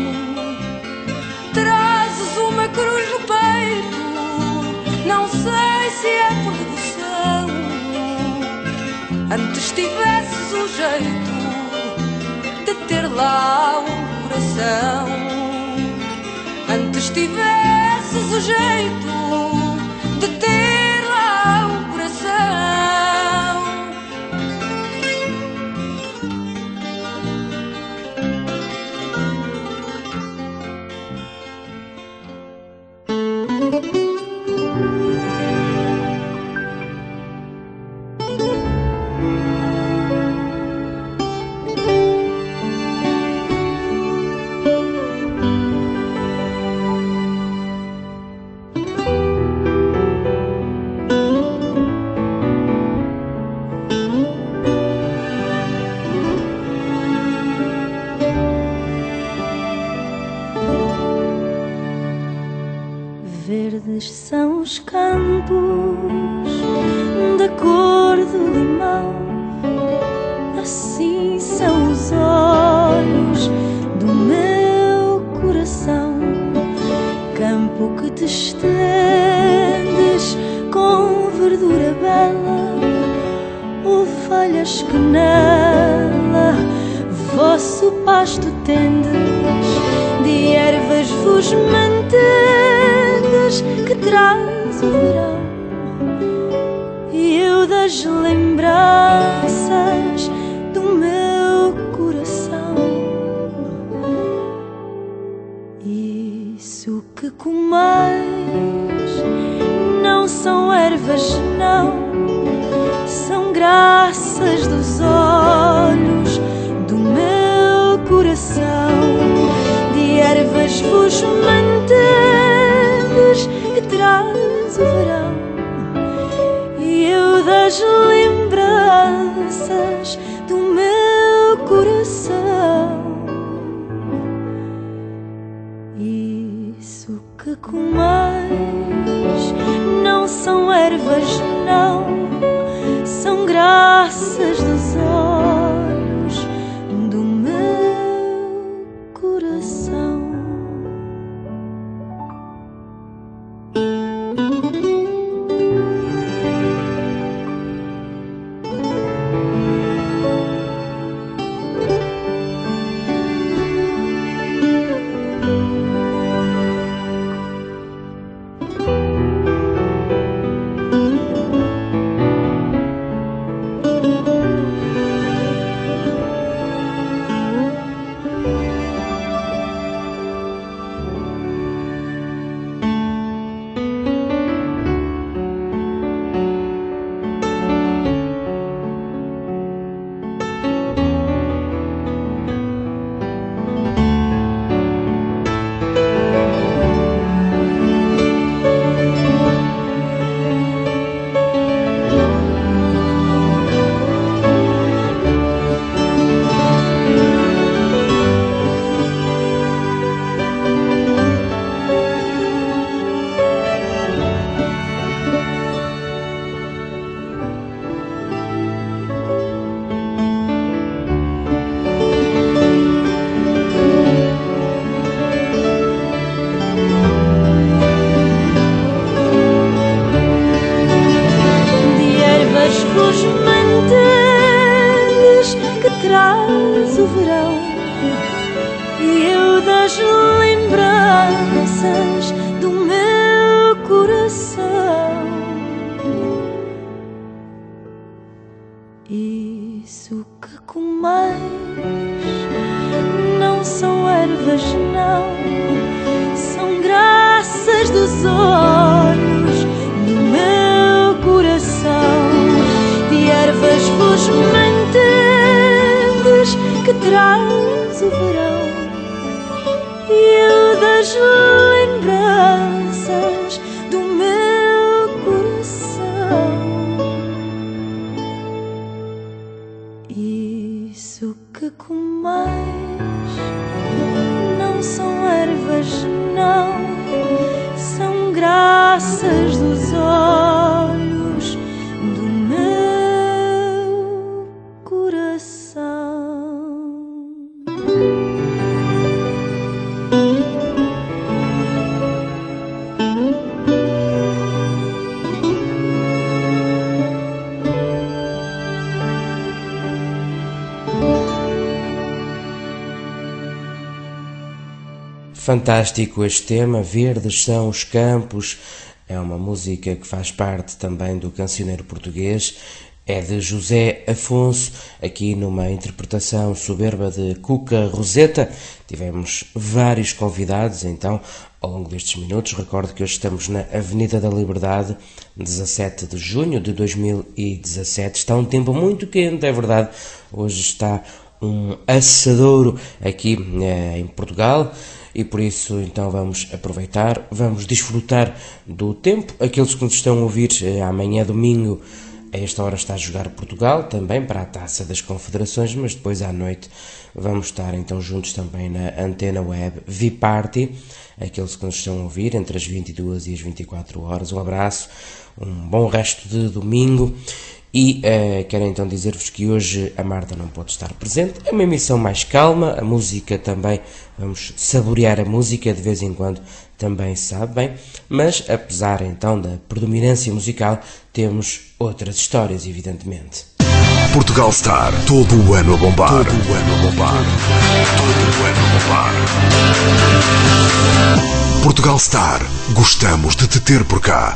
Trazes uma cruz no peito, não sei se é por devoção. Antes tivesses o jeito de ter lá um coração. Antes tivesses o jeito de ter lá um coração. Verdes são os campos da cor do limão, assim são os olhos do meu coração. Campo que te estendes com verdura bela, ovelhas que nela vosso pasto tendes, de ervas vos mantendes, que traz o verão. E eu das lembranças do meu coração, isso que comeis não são ervas, não, são graças dos olhos do meu coração. De ervas vos mantendes, que traz o verão. E eu das lembranças do meu coração, isso que comeis não são ervas, não, são graças dos olhos do meu coração. Traz o verão, e eu das lembranças do meu coração, isso que comeis não são ervas, não, são graças dos olhos do meu coração. De ervas vos mantendes, que traz o verão. E eu das lembranças do meu coração, isso que comeis não são ervas, não, são graças dos olhos do meu coração. Fantástico este tema, Verdes são os campos, é uma música que faz parte também do cancioneiro português, é de José Afonso, aqui numa interpretação soberba de Cuca Roseta. Tivemos vários convidados, então, ao longo destes minutos. Recordo que hoje estamos na Avenida da Liberdade, dezassete de junho de dois mil e dezassete. Está um tempo muito quente, é verdade, hoje está um assadouro aqui eh, em Portugal. E por isso, então, vamos aproveitar, vamos desfrutar do tempo. Aqueles que nos estão a ouvir eh, amanhã, domingo, A esta hora está a jogar Portugal, também para a Taça das Confederações, mas depois à noite vamos estar então juntos também na Antena Web V-Party, aqueles que nos estão a ouvir entre as vinte e duas e as vinte e quatro horas. Um abraço, um bom resto de domingo e uh, quero então dizer-vos que hoje a Marta não pode estar presente. É uma emissão mais calma, a música também, vamos saborear a música de vez em quando, também sabe bem, mas apesar então da predominância musical, temos outras histórias, evidentemente. Portugal Star, todo o ano a bombar. Todo o ano a bombar. Todo o ano a bombar. Portugal Star, gostamos de te ter por cá.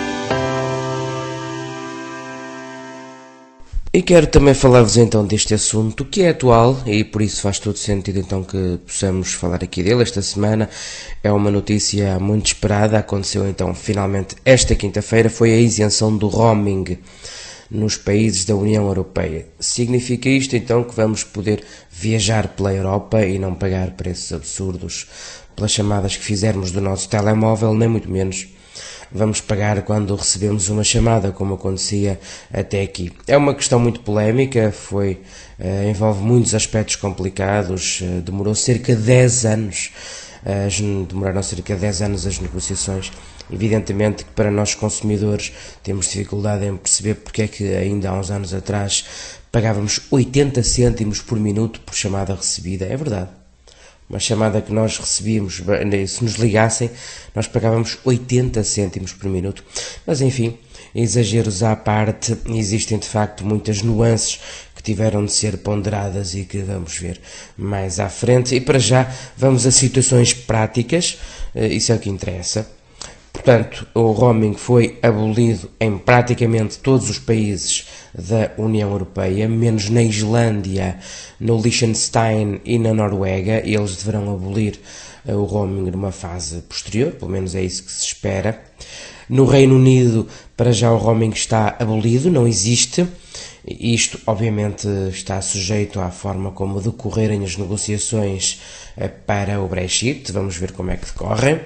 E quero também falar-vos então deste assunto que é atual e por isso faz todo sentido então que possamos falar aqui dele esta semana. É uma notícia muito esperada, aconteceu então finalmente esta quinta-feira, foi a isenção do roaming nos países da União Europeia. Significa isto então que vamos poder viajar pela Europa e não pagar preços absurdos pelas chamadas que fizermos do nosso telemóvel, nem muito menos vamos pagar quando recebemos uma chamada, como acontecia até aqui. É uma questão muito polémica, foi, uh, envolve muitos aspectos complicados, uh, demorou cerca de dez anos, uh, demoraram cerca de dez anos as negociações. Evidentemente que para nós consumidores temos dificuldade em perceber porque é que ainda há uns anos atrás pagávamos oitenta cêntimos por minuto por chamada recebida. É verdade. Uma chamada que nós recebíamos, se nos ligassem, nós pagávamos oitenta cêntimos por minuto. Mas enfim, exageros à parte, existem de facto muitas nuances que tiveram de ser ponderadas e que vamos ver mais à frente. E para já vamos a situações práticas, isso é o que interessa. Portanto, o roaming foi abolido em praticamente todos os países da União Europeia, menos na Islândia, no Liechtenstein e na Noruega. Eles deverão abolir o roaming numa fase posterior, pelo menos é isso que se espera. No Reino Unido, para já o roaming está abolido, não existe. Isto, obviamente, está sujeito à forma como decorrerem as negociações para o Brexit. Vamos ver como é que decorrem.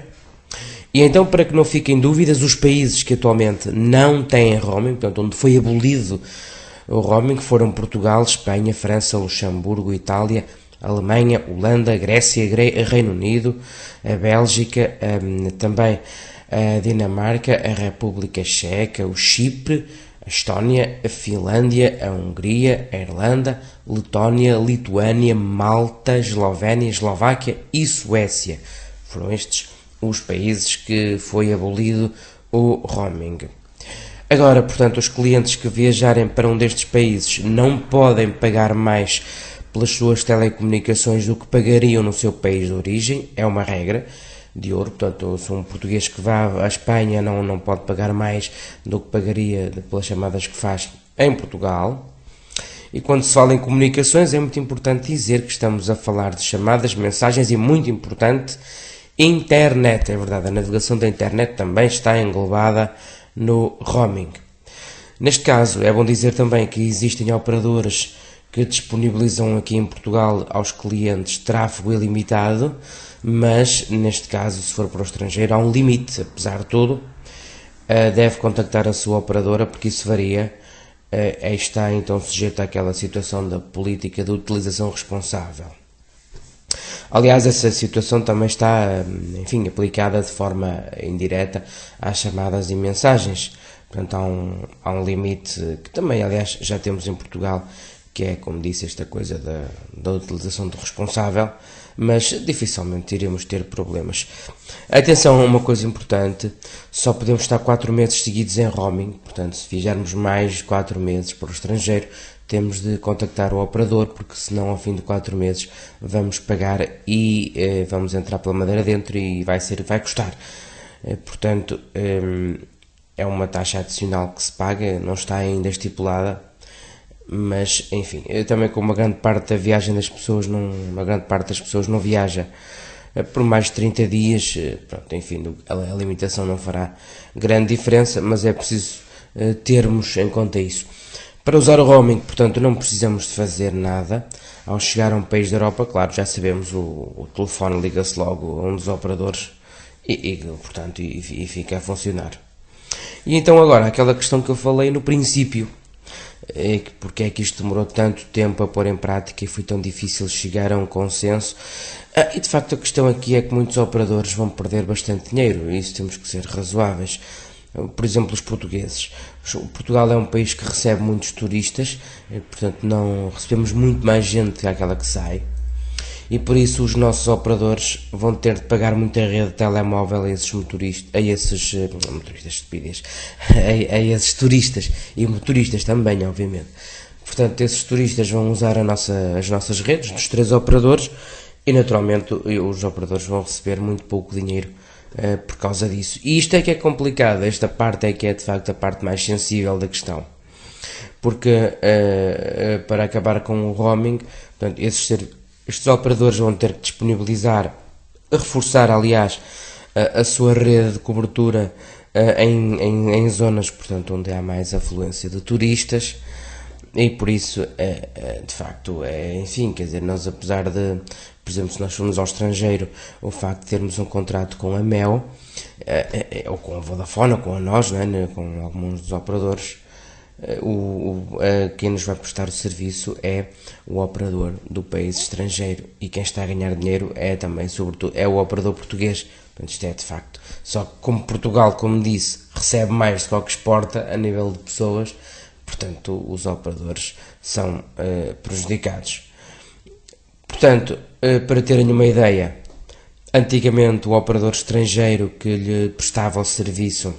E então, para que não fiquem dúvidas, os países que atualmente não têm roaming, portanto, onde foi abolido o roaming, foram Portugal, Espanha, França, Luxemburgo, Itália, Alemanha, Holanda, Grécia, Reino Unido, a Bélgica, também a Dinamarca, a República Checa, o Chipre, a Estónia, a Finlândia, a Hungria, a Irlanda, Letónia, Lituânia, Malta, Eslovénia, Eslováquia e Suécia. Foram estes os países que foi abolido o roaming. Agora, portanto, os clientes que viajarem para um destes países não podem pagar mais pelas suas telecomunicações do que pagariam no seu país de origem, é uma regra de ouro. Portanto, se um português que vá à Espanha não, não pode pagar mais do que pagaria pelas chamadas que faz em Portugal. E quando se fala em comunicações é muito importante dizer que estamos a falar de chamadas, mensagens e, muito importante, internet. É verdade, a navegação da internet também está englobada no roaming. Neste caso, é bom dizer também que existem operadores que disponibilizam aqui em Portugal aos clientes tráfego ilimitado, mas neste caso, se for para o estrangeiro, há um limite. Apesar de tudo, deve contactar a sua operadora, porque isso varia. Está então sujeito àquela situação da política de utilização responsável. Aliás, essa situação também está, enfim, aplicada de forma indireta às chamadas e mensagens. Portanto, há um, há um limite que também, aliás, já temos em Portugal, que é, como disse, esta coisa da, da utilização do responsável, mas dificilmente iremos ter problemas. Atenção a uma coisa importante, só podemos estar quatro meses seguidos em roaming, portanto, se viajarmos mais de quatro meses para o estrangeiro, temos de contactar o operador, porque senão ao fim de quatro meses vamos pagar e eh, vamos entrar pela madeira dentro e vai, ser, vai custar. Eh, portanto, eh, é uma taxa adicional que se paga, não está ainda estipulada, mas enfim, também como uma grande parte da viagem das pessoas, não, uma grande parte das pessoas não viaja eh, por mais de trinta dias, eh, pronto, enfim, a, a limitação não fará grande diferença, mas é preciso eh, termos em conta isso. Para usar o roaming, portanto, não precisamos de fazer nada. Ao chegar a um país da Europa, claro, já sabemos, o, o telefone liga-se logo a um dos operadores e, e portanto, e, e fica a funcionar. E então agora, aquela questão que eu falei no princípio, é que, porque é que isto demorou tanto tempo a pôr em prática e foi tão difícil chegar a um consenso. Ah, e de facto a questão aqui é que muitos operadores vão perder bastante dinheiro, e isso temos que ser razoáveis. Por exemplo, os portugueses. Portugal é um país que recebe muitos turistas, portanto não recebemos muito mais gente que aquela que sai, e por isso os nossos operadores vão ter de pagar muita rede de telemóvel a esses motoristas, a esses uh, motoristas estupidez, a, a esses turistas e motoristas também, obviamente. Portanto, esses turistas vão usar a nossa, as nossas redes dos três operadores e naturalmente os operadores vão receber muito pouco dinheiro uh, por causa disso. E isto é que é complicado, esta parte é que é de facto a parte mais sensível da questão. Porque uh, uh, para acabar com o roaming, portanto, esses serviços, estes operadores vão ter que disponibilizar, reforçar, aliás, a, a sua rede de cobertura a, em, em, em zonas, portanto, onde há mais afluência de turistas, e por isso, é, é, de facto, é, enfim, quer dizer, nós apesar de, por exemplo, se nós formos ao estrangeiro, o facto de termos um contrato com a Mel, é, é, ou com a Vodafone, ou com a nós, né, com alguns dos operadores, O, o, a, quem nos vai prestar o serviço é o operador do país estrangeiro, e quem está a ganhar dinheiro é também, sobretudo, é o operador português. Portanto, isto é de facto. Só que como Portugal, como disse, recebe mais do que exporta a nível de pessoas, portanto os operadores são uh, prejudicados. Portanto, uh, para terem uma ideia, antigamente o operador estrangeiro que lhe prestava o serviço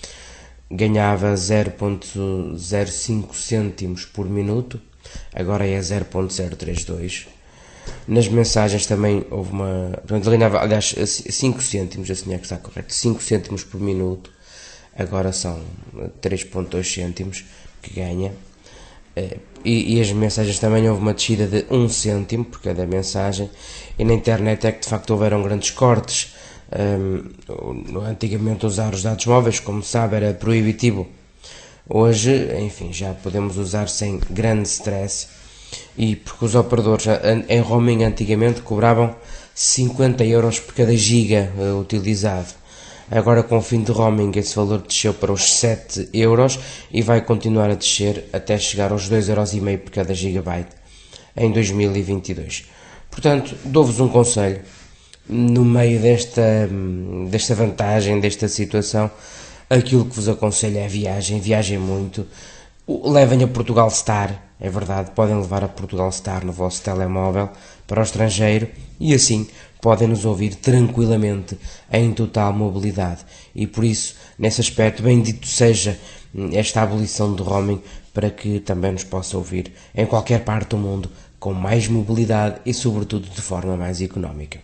ganhava zero vírgula zero cinco cêntimos por minuto, agora é zero vírgula zero trinta e dois. Nas mensagens também houve uma... Portanto, ele ganhava, aliás, cinco cêntimos, assim é que está correto, cinco cêntimos por minuto, agora são três vírgula dois cêntimos que ganha. E, e as mensagens também houve uma descida de um cêntimo por cada mensagem, e na internet é que de facto houveram grandes cortes. Um, antigamente usar os dados móveis, como sabe, era proibitivo. Hoje, enfim, já podemos usar sem grande stress, e porque os operadores em roaming antigamente cobravam cinquenta euros por cada giga uh, utilizado. Agora, com o fim de roaming, esse valor desceu para os sete euros e vai continuar a descer até chegar aos dois euros e meio por cada gigabyte em dois mil e vinte e dois. Portanto, dou-vos um conselho. No meio desta, desta vantagem, desta situação, aquilo que vos aconselho é a viagem, viajem muito, levem a Portugal Star, é verdade, podem levar a Portugal Star no vosso telemóvel para o estrangeiro, e assim podem nos ouvir tranquilamente em total mobilidade, e por isso, nesse aspecto, bendito seja esta abolição do roaming, para que também nos possa ouvir em qualquer parte do mundo, com mais mobilidade e sobretudo de forma mais económica.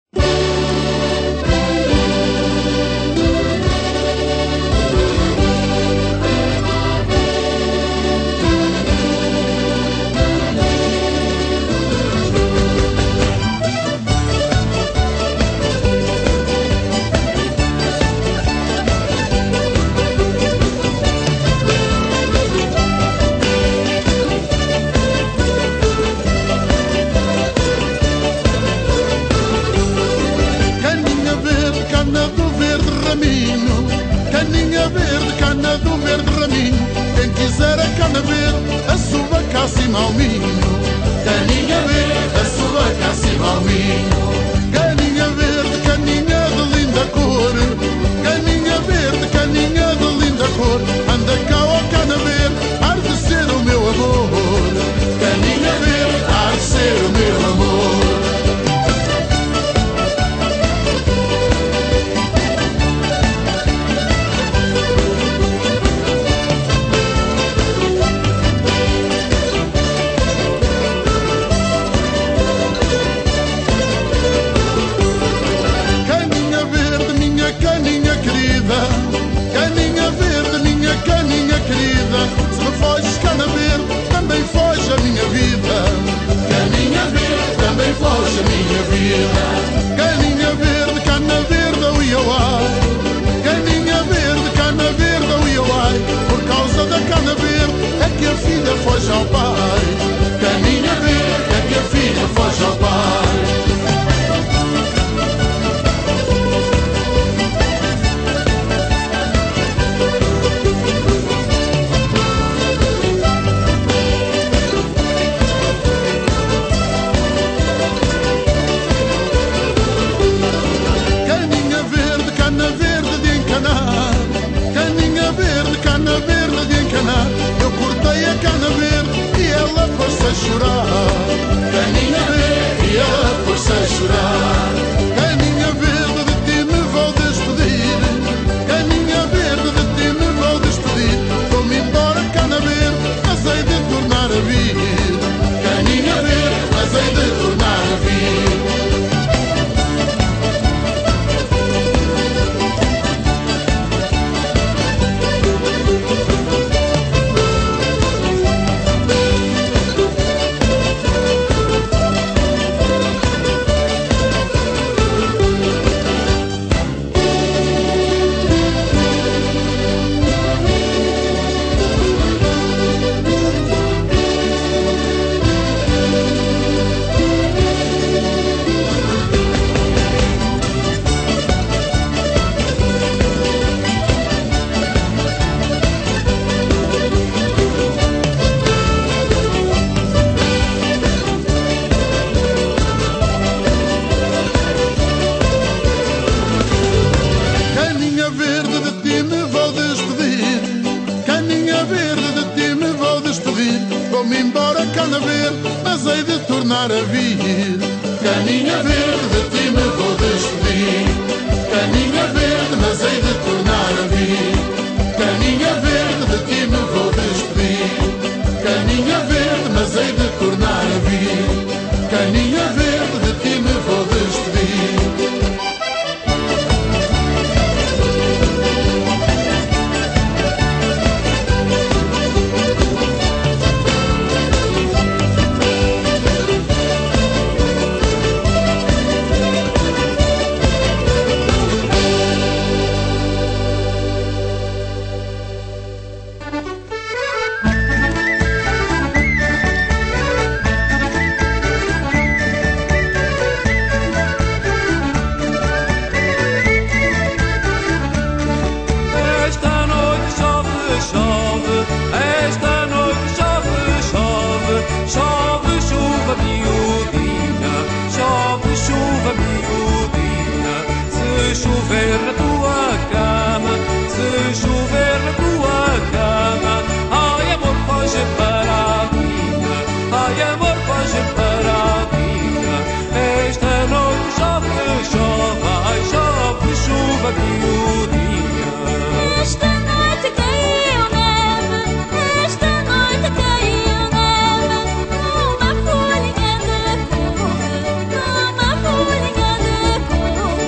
Caninha verde, cana do verde raminho. Quem quiser a cana verde, a suba cá acima ao minho. Caninha verde, a suba cá acima ao minho. Caninha verde, caninha de linda cor. Caninha verde, caninha de linda cor. Anda cá ó cana verde, há de ser o meu amor. Caninha verde, há de ser o meu amor. Foge a minha vida. Caninha verde, cana verde, ui, uai. Caninha verde, cana verde, ui, uai. Por causa da cana verde é que a filha foge ao pai. Caninha verde é que a filha foge ao pai. Caninha verde, de ti me vou despedir. Caninha verde, mas hei de tornar a vir. Caninha verde, de ti me vou despedir. Caninha verde, mas hei de tornar a vir. Caninha verde, de ti me vou despedir. Chover na tua cama, se chover na tua cama, ai amor, foge para a minha, ai amor, foge para a minha. Esta noite chove, chove, ai chove, chuva miudinha. Esta noite caiu neve, esta noite caiu neve, numa folhinha de couve, numa folhinha de couve.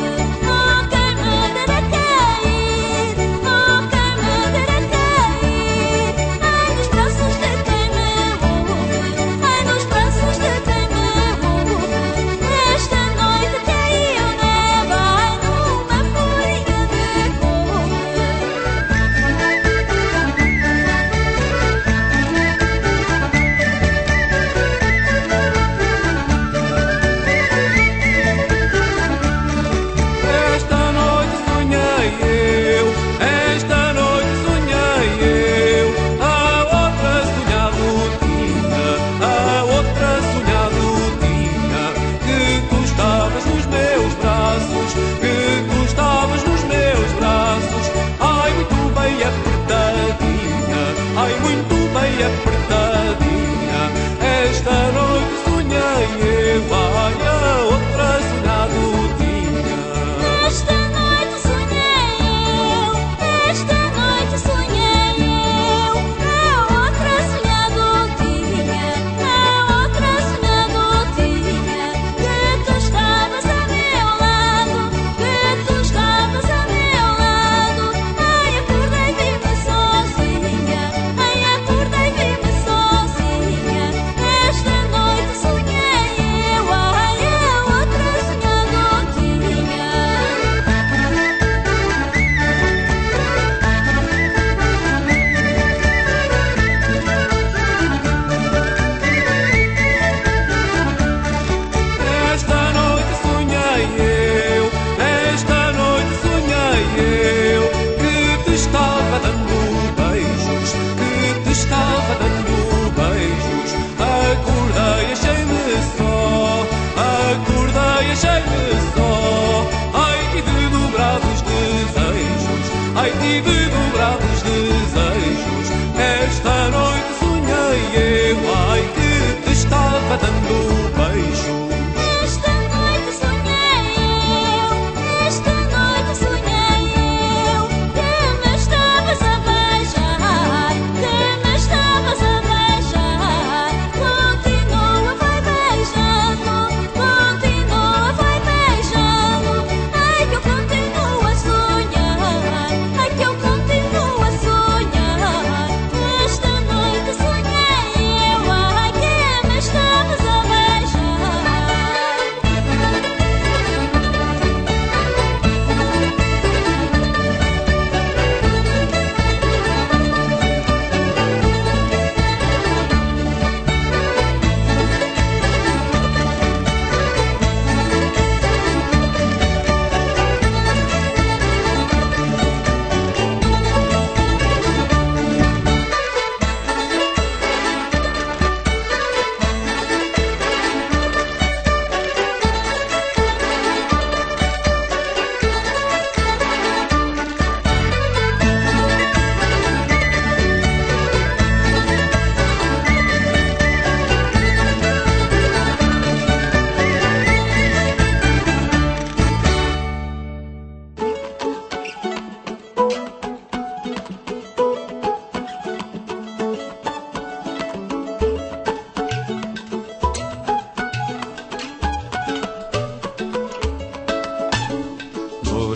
Continua, vai beijando, continua, vai beijando.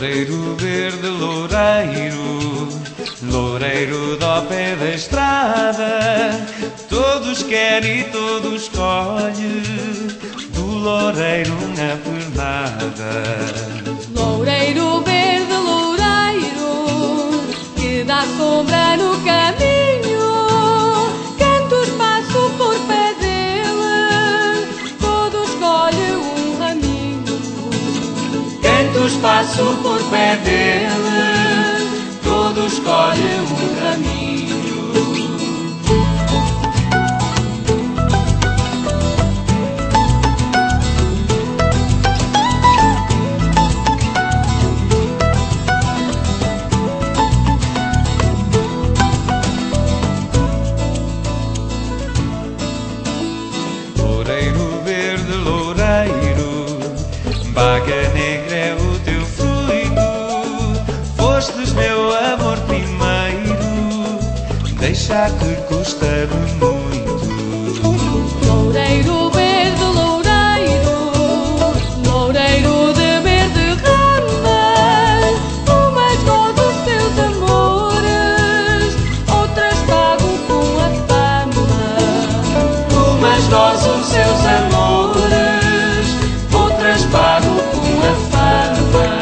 Loureiro verde, loureiro, loureiro do pé da estrada, todos querem e todos colhem, do loureiro na pernada. Loureiro verde, loureiro, que dá sombra no caminho, cantos passo por pé dele, todos colhem um raminho. Cantos passo por pé dele, todos colhem um raminho. Loureiro verde, loureiro, baga negra é o teu fruto, fostes meu amor primeiro, deixa que custa-me muito. Loureiro verde, loureiro, loureiro de verde rama, umas gozo os teus amores, outras pago com a fama. Umas gozo os seus amores, outras pago com a fama.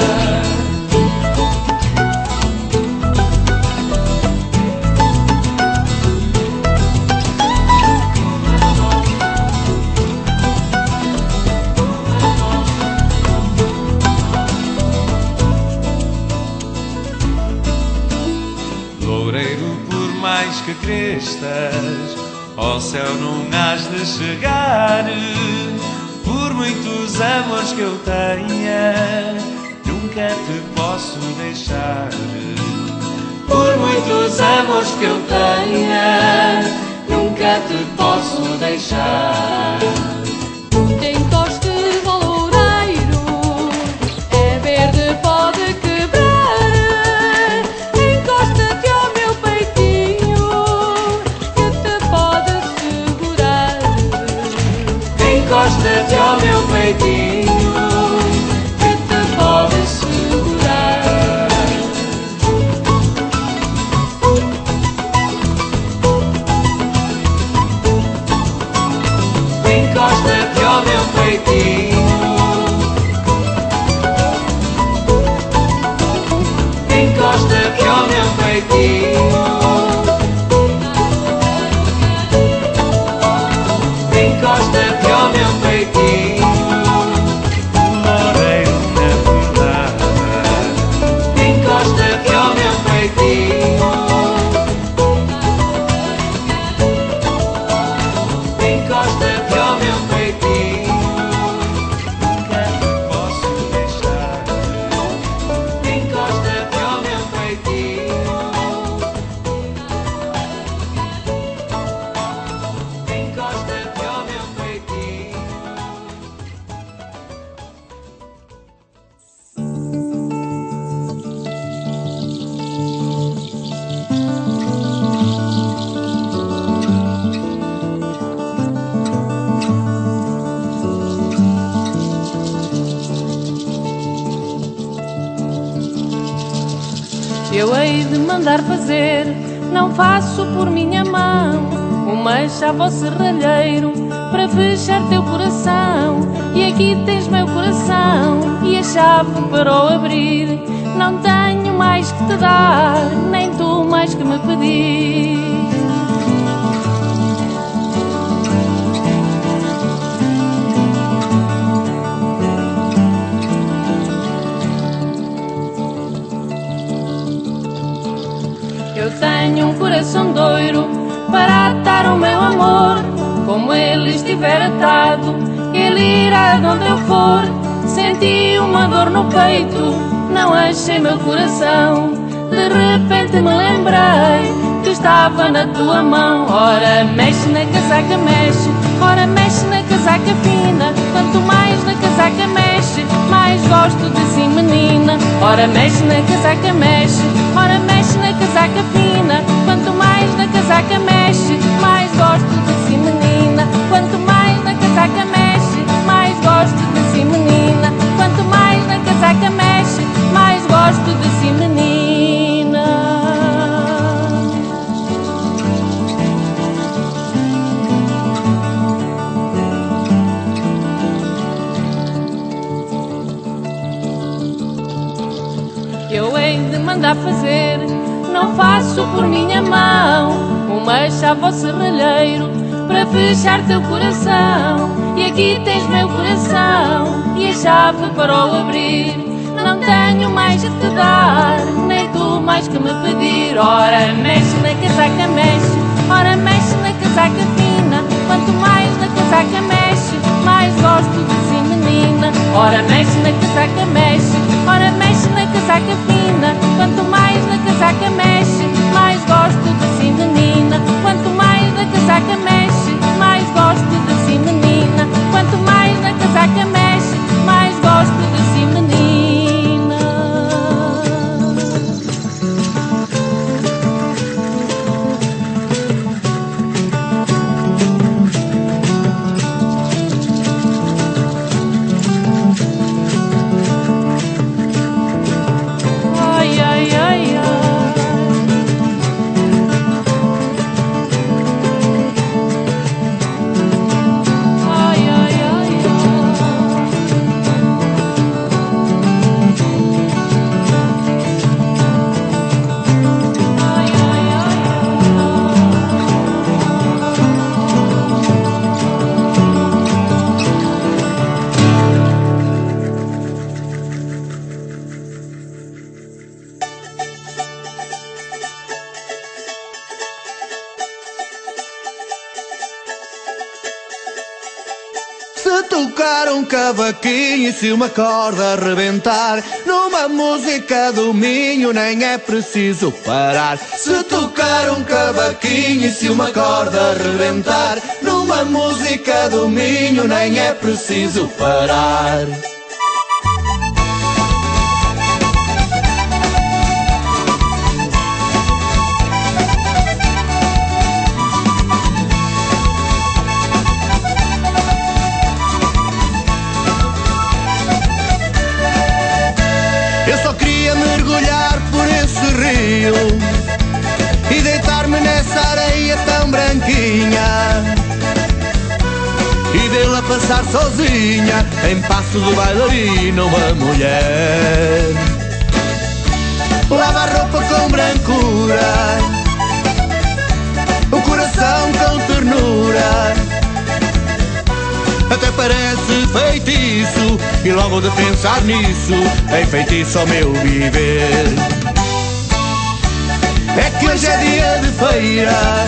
Loureiro, por mais que crestas, ao céu não hás de chegar. Por muitos amores que eu tenha, nunca te posso deixar. Por muitos amores que eu tenha, nunca te posso deixar. Encostes ao loureiro, é verde, pode quebrar. Encosta-te ao meu peitinho, que te pode segurar. Encosta-te ao meu peitinho, que te pode segurar. Encosta-te ao meu peitinho, encosta-te ao meu peitinho, encosta-te ao meu peitinho, loureiro na pernada. Encosta-te ao meu peitinho, encosta-te ao meu peitinho, nunca te posso deixar. Encosta-te ao meu peitinho, encosta-te ao meu peitinho. Eu hei de mandar fazer, não faço por minha mão, uma chave ao serralheiro para fechar teu coração. E aqui tens meu coração e a chave para o abrir. Não tenho mais que te dar, nem tu mais que me pedir. Eu tenho um coração doiro para atar o meu amor. Como ele estiver atado, ele irá de onde eu for. Senti uma dor no peito, não achei meu coração. De repente me lembrei que estava na tua mão. Ora mexe na casaca, mexe, ora mexe na casaca fina. Quanto mais na casaca mexe, mais gosto de si, menina. Ora mexe na casaca, mexe, ora mexe na casaca fina. Quanto mais na casaca mexe, mais gosto de si, menina. Quanto mais na casaca mexe, mais gosto de si, menina. Quanto mais na casaca mexe, mais gosto hei de mandar fazer. Não faço por minha mão uma chave ao serralheiro para fechar teu coração. E aqui tens meu coração e a chave para o abrir. Não tenho mais que te dar, nem tu mais que me pedir. Ora mexe na casaca, mexe, ora mexe na casaca fina. Quanto mais na casaca mexe, mais gosto de si, menina. Ora mexe na casaca, mexe, ora mexe na casaca fina. Quanto mais na casaca mexe, mais gosto de si, menina. Quanto mais na casaca mexe, mais gosto de si, menina. Quanto mais na casaca mexe, mais gosto de si, menina. Ai, ai, ai, ai. Se tocar um cavaquinho e se uma corda arrebentar, numa música do Minho nem é preciso parar. Se tocar um cavaquinho e se uma corda arrebentar, numa música do Minho nem é preciso parar. Eu só queria mergulhar por esse rio e deitar-me nessa areia tão branquinha e dele a passar sozinha em passo de bailarina uma mulher. Lava a roupa com brancura, o coração com ternura, até parece feitiço, e logo de pensar nisso enfeitiço ao meu viver. É que hoje é dia de feira,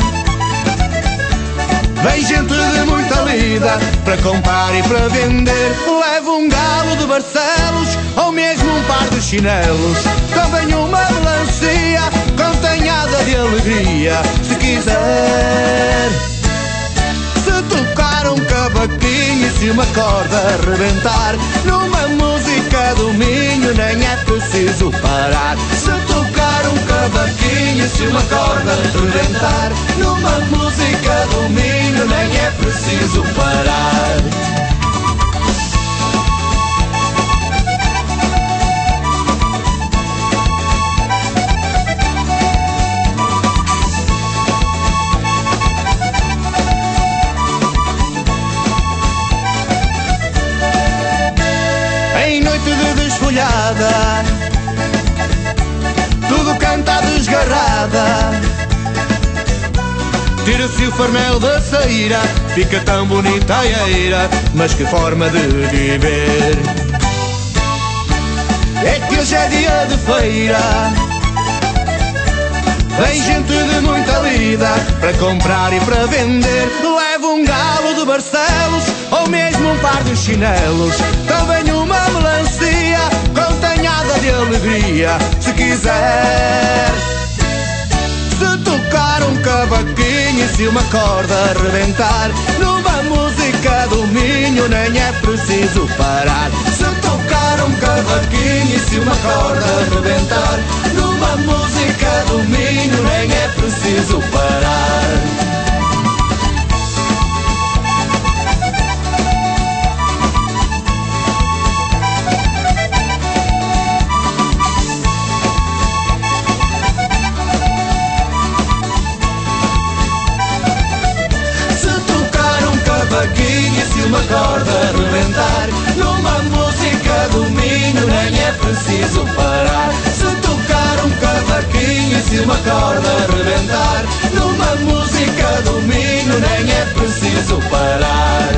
vem gente de muita lida para comprar e para vender. Levo um galo de Barcelos ou mesmo um par de chinelos, também uma melancia com tanhada de alegria, se quiser. Se tocar um cavaquinho e se uma corda arrebentar, numa música do Minho nem é preciso parar. Se tocar um cavaquinho e se uma corda arrebentar, numa música do Minho nem é preciso parar. Em noite de desfolhada, tudo canta desgarrada, tira-se o farmel da saíra, fica tão bonita a eira, mas que forma de viver. É que hoje é dia de feira, vem gente de muita lida para comprar e para vender. Levo um galo de Barcelos ou mesmo um par de chinelos, também uma melancia com tanhada de alegria, se quiser. Se tocar um cavaquinho e se uma corda arrebentar, numa música do Minho nem é preciso parar. Se tocar um cavaquinho e se uma corda arrebentar, numa música do Minho nem é preciso parar. Se uma corda arrebentar, numa música do Minho nem é preciso parar. Se tocar uma corda a rebentar. Numa música do Minho nem é preciso parar.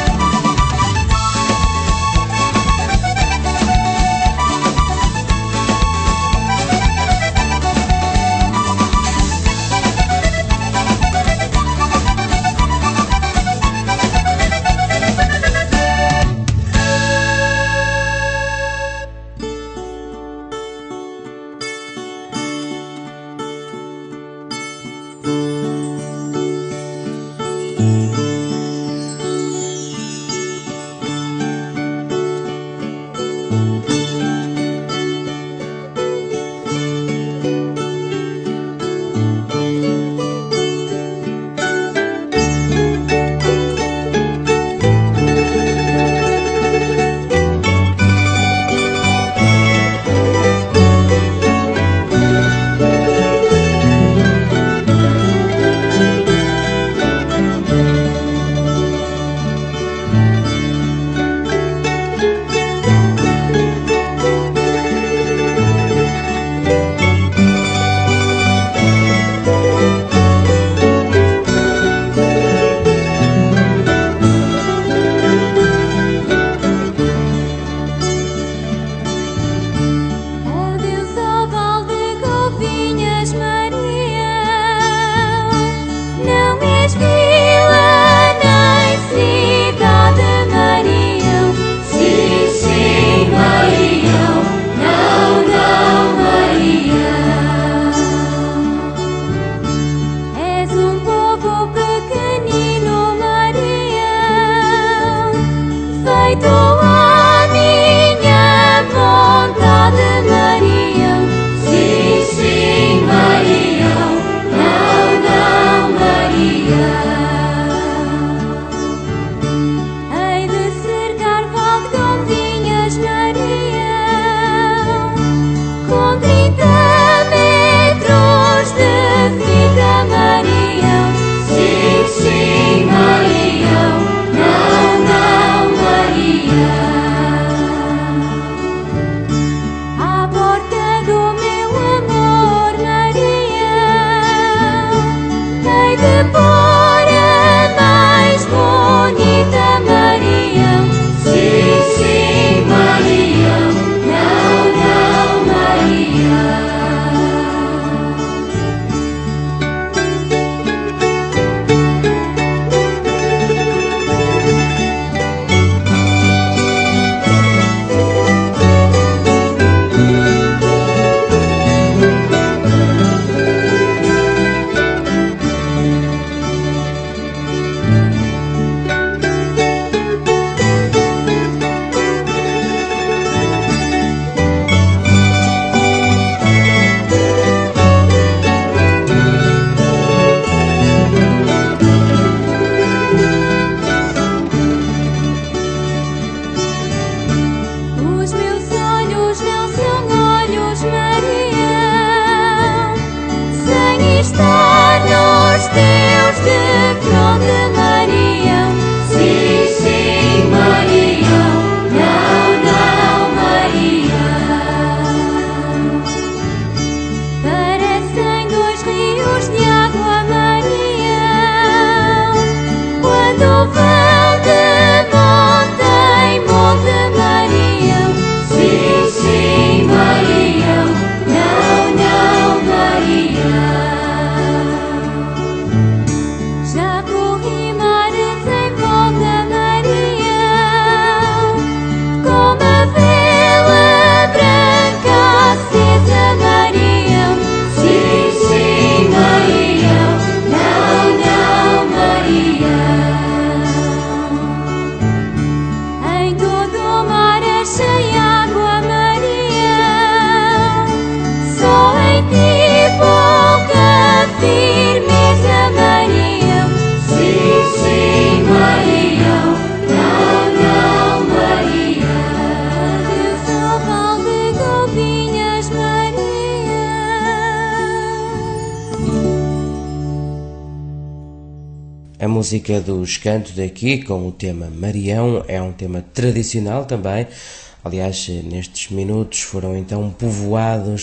A música dos Cantos daqui com o tema Marião é um tema tradicional também. Aliás, nestes minutos foram então povoados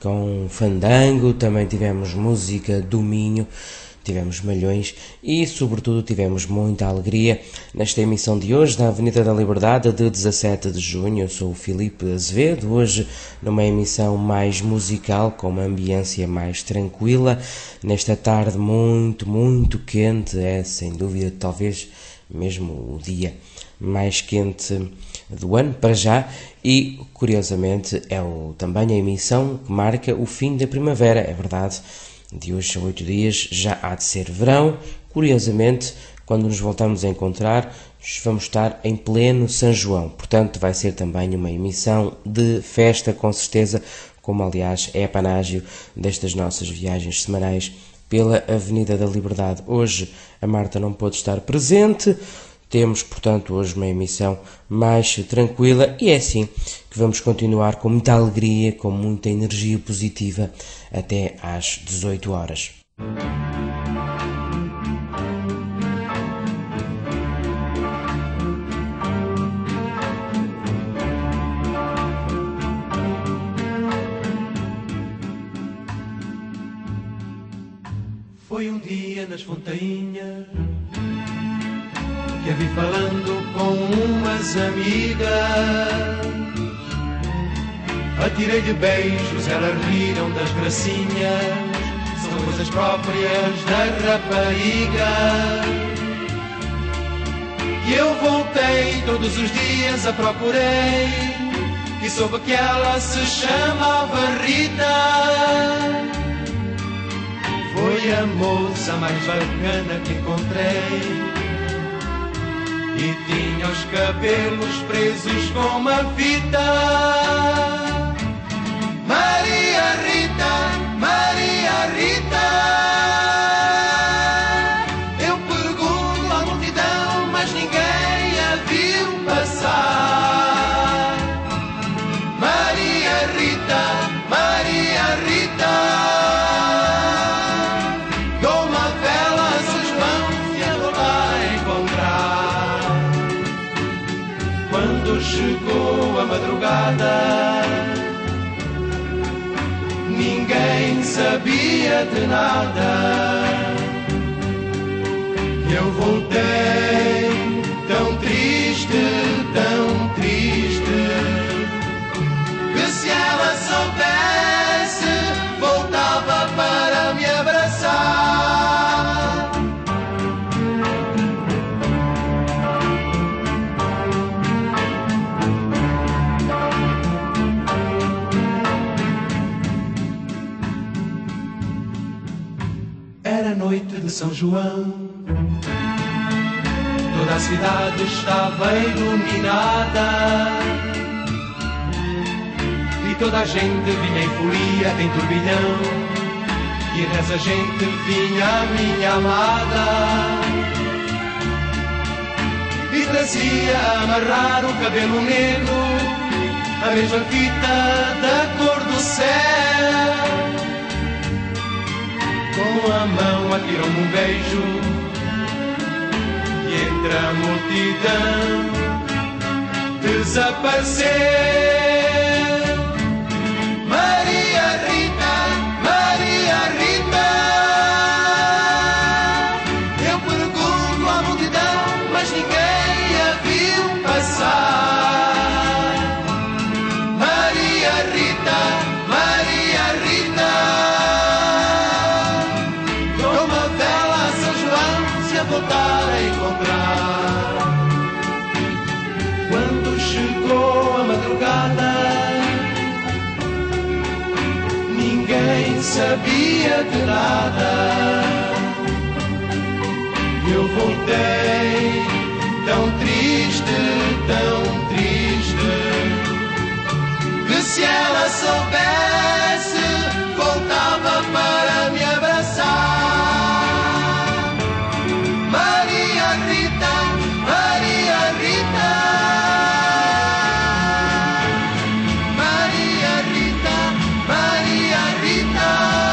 com fandango, também tivemos música do Minho, tivemos malhões e, sobretudo, tivemos muita alegria nesta emissão de hoje da Avenida da Liberdade de dezassete de junho. Eu sou o Filipe Azevedo, hoje numa emissão mais musical, com uma ambiência mais tranquila, nesta tarde muito, muito quente, é sem dúvida talvez mesmo o dia mais quente do ano para já, e curiosamente é o, também a emissão que marca o fim da primavera, é verdade. De hoje a oito dias já há de ser verão. Curiosamente, quando nos voltamos a encontrar, vamos estar em pleno São João. Portanto, vai ser também uma emissão de festa, com certeza, como aliás é apanágio destas nossas viagens semanais pela Avenida da Liberdade. Hoje a Marta não pôde estar presente. Temos, portanto, hoje uma emissão mais tranquila e é assim que vamos continuar com muita alegria, com muita energia positiva até às dezoito horas. Foi um dia nas Fontainhas que a vi falando com umas amigas. Atirei-lhe beijos, elas riram das gracinhas, são coisas próprias da rapariga. E eu voltei todos os dias, a procurei, e soube que ela se chamava Rita. Foi a moça mais bacana que encontrei, e tinha os cabelos presos com uma fita. Maria Rita, Maria Rita. Eu pergunto à multidão, mas ninguém a viu passar. Maria Rita, Maria Rita. Dou uma vela a São João e a vou lá encontrar. Quando chegou a madrugada, ninguém sabia de nada. Eu voltei tão triste, tão triste, que se ela soubesse, voltava para me abraçar. Era noite de São João, toda a cidade estava iluminada, e toda a gente vinha em folia, em turbilhão, e nessa gente vinha a minha amada, e trazia a amarrar o cabelo negro, a mesma fita da cor do céu. Com a mão atirou-me um beijo, e entre a multidão desapareceu. Maria Rita, Maria Rita. Eu pergunto à multidão, mas ninguém a viu passar. Maria Rita, Maria Rita. Voltar a encontrar. Quando chegou a madrugada, ninguém sabia de nada. Eu voltei tão triste, tão triste, que se ela soubesse, voltava para me abraçar. Maria Rita, Maria Rita. Maria Rita, Maria Rita.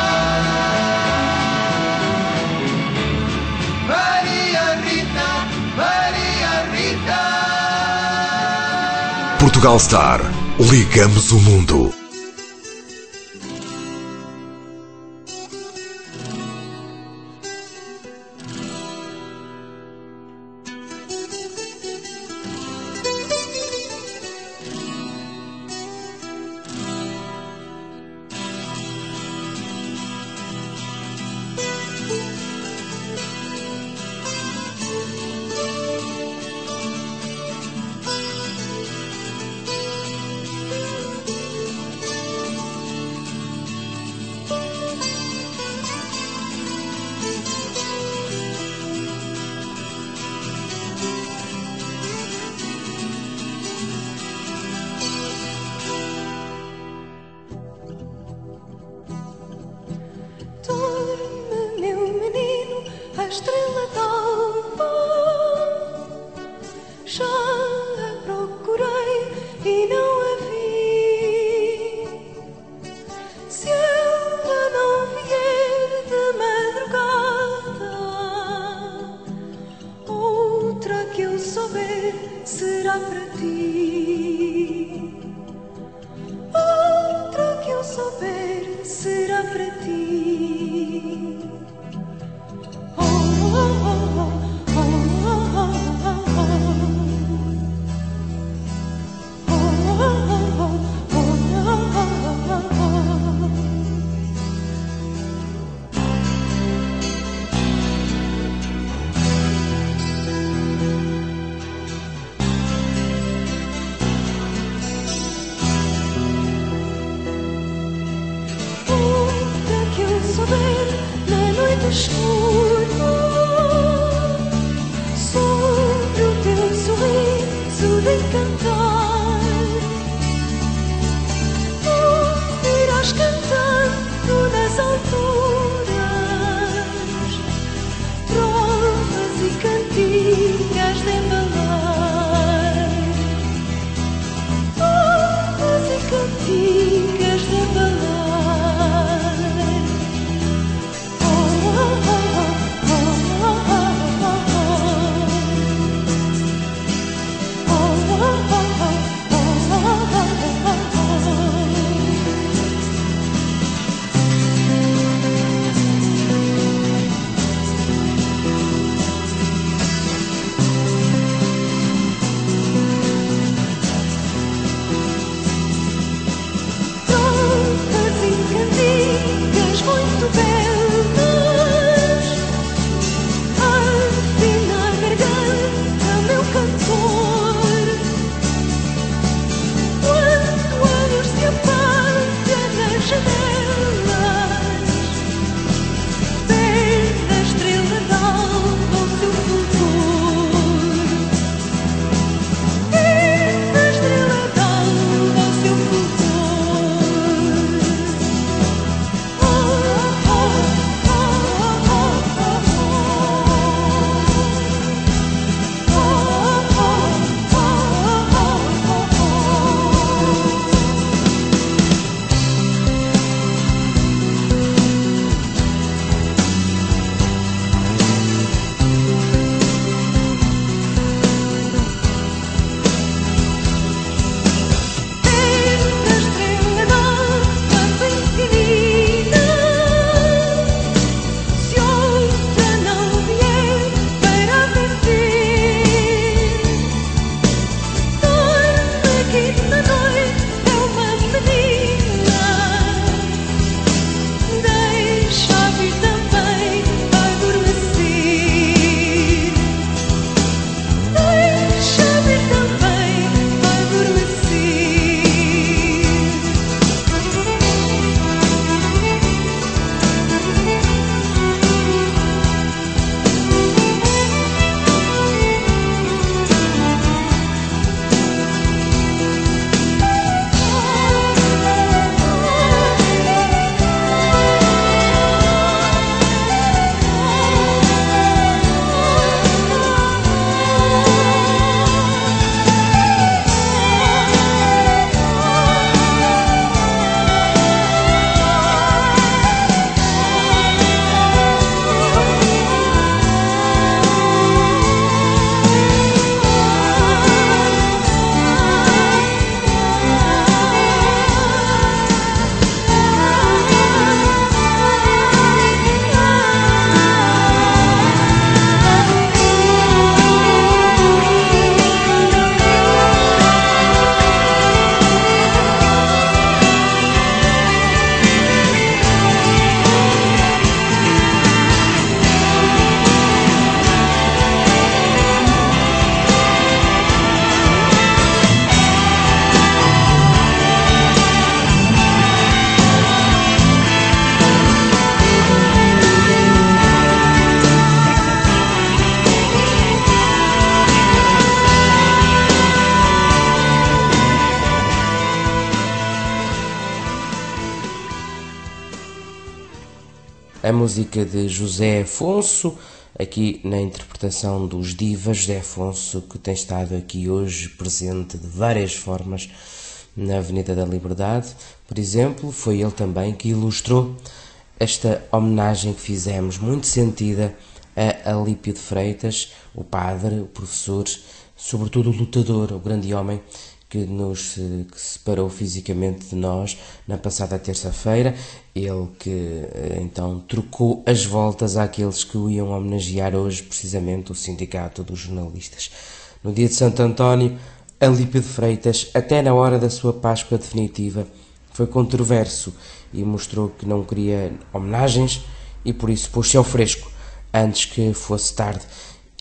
Maria Rita, Maria Rita. Portugal Star. Ligamos o mundo. escuro, sobre o teu sorriso de encantar, tu irás cantando nas alturas trovas e cantigas de embalar, trovas e cantigas de embalar. A música de José Afonso, aqui na interpretação dos Divas. José Afonso, que tem estado aqui hoje presente de várias formas na Avenida da Liberdade. Por exemplo, foi ele também que ilustrou esta homenagem que fizemos, muito sentida, a Alípio de Freitas, o padre, o professor, sobretudo o lutador, o grande homem que nos que separou fisicamente de nós na passada terça-feira. Ele que então trocou as voltas àqueles que o iam homenagear hoje, precisamente o Sindicato dos Jornalistas. No dia de Santo António, Alípio de Freitas, até na hora da sua Páscoa definitiva, foi controverso e mostrou que não queria homenagens e por isso pôs-se ao fresco antes que fosse tarde.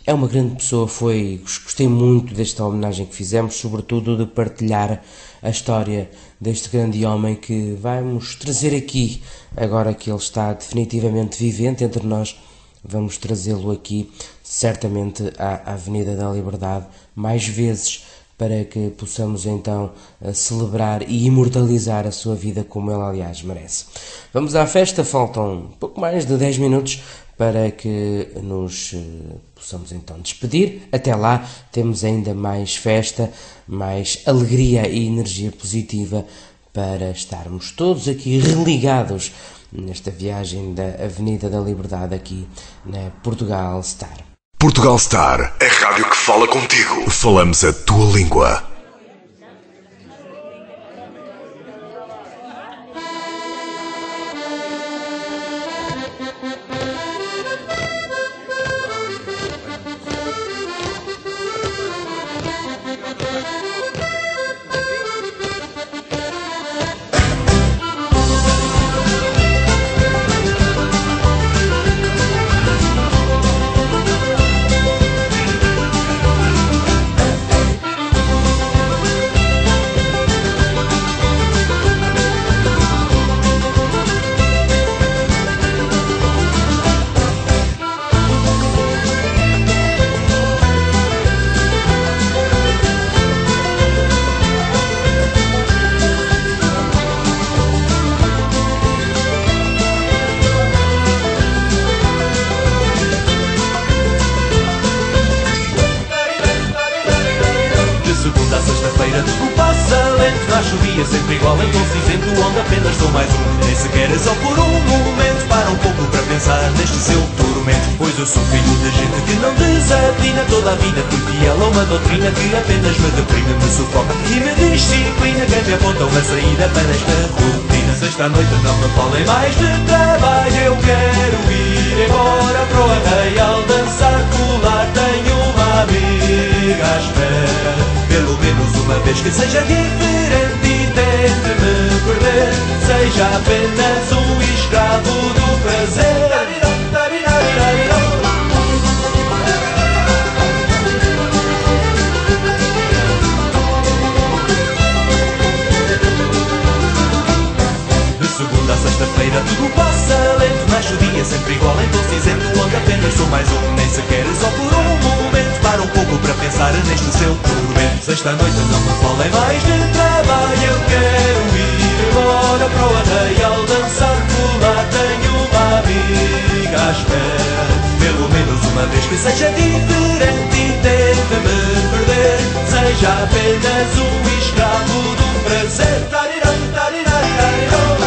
é uma grande pessoa, foi, gostei muito desta homenagem que fizemos, sobretudo de partilhar a história deste grande homem que vamos trazer aqui, agora que ele está definitivamente vivente entre nós, vamos trazê-lo aqui, certamente, à Avenida da Liberdade, mais vezes, para que possamos então celebrar e imortalizar a sua vida como ele, aliás, merece. Vamos à festa, faltam pouco mais de dez minutos para que nos possamos então despedir. Até lá temos ainda mais festa, mais alegria e energia positiva para estarmos todos aqui religados nesta viagem da Avenida da Liberdade aqui na Portugal Star. Portugal Star, a rádio que fala contigo. Falamos a tua língua. Chovia sempre igual em tom cinzento, onde apenas sou mais um. Nem sequer é só por um momento. Para um pouco para pensar neste seu tormento. Pois eu sou filho de gente que não desatina toda a vida. Fui fiel a uma doutrina que apenas me deprime, me sufoca e me disciplina. Quem me aponta uma saída para esta rotina. Sexta-noite não me falem mais de trabalho. Eu quero ir embora para o arraial dançar, colar. Tenho uma amiga à espera, pelo menos uma vez que seja diferente e tente me perder. Seja apenas um escravo do prazer. De segunda a sexta-feira tudo passa lento. Nasce o dia sempre igual em tom cinzento, onde apenas sou mais um. Nem sequer só por um momento. Para um pouco para pensar neste seu tormento. Sexta-noite não me falem mais de trabalho. Eu quero ir embora para o arraial dançar, colar. Tenho uma amiga à espera, pelo menos uma vez que seja diferente e tente me perder. Seja apenas um escravo do prazer. Tarirão, tarirão.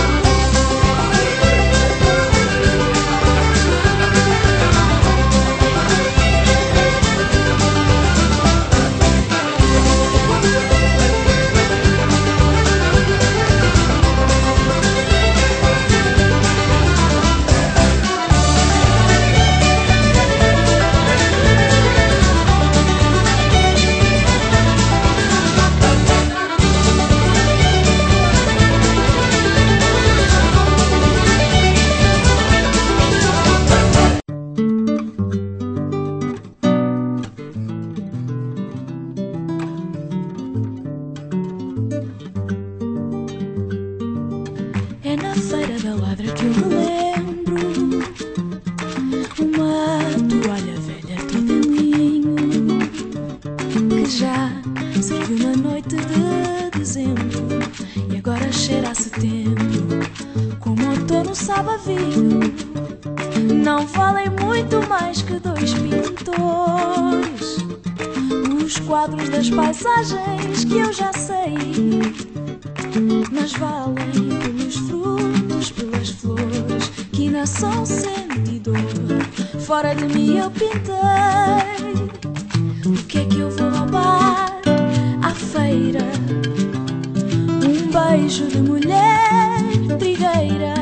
É na feira da ladra que eu me lembro, uma toalha velha toda em linho, que já serviu na noite de dezembro e agora cheira a setembro, como outono sabe a vinho. Não valem muito mais que dois pintores, os quadros das paisagens que eu já sei, mas valem pelos frutos, pelas flores que ainda são sentidor. Fora de mim eu pintei. O que é que eu vou roubar à feira? Um beijo de mulher trigueira.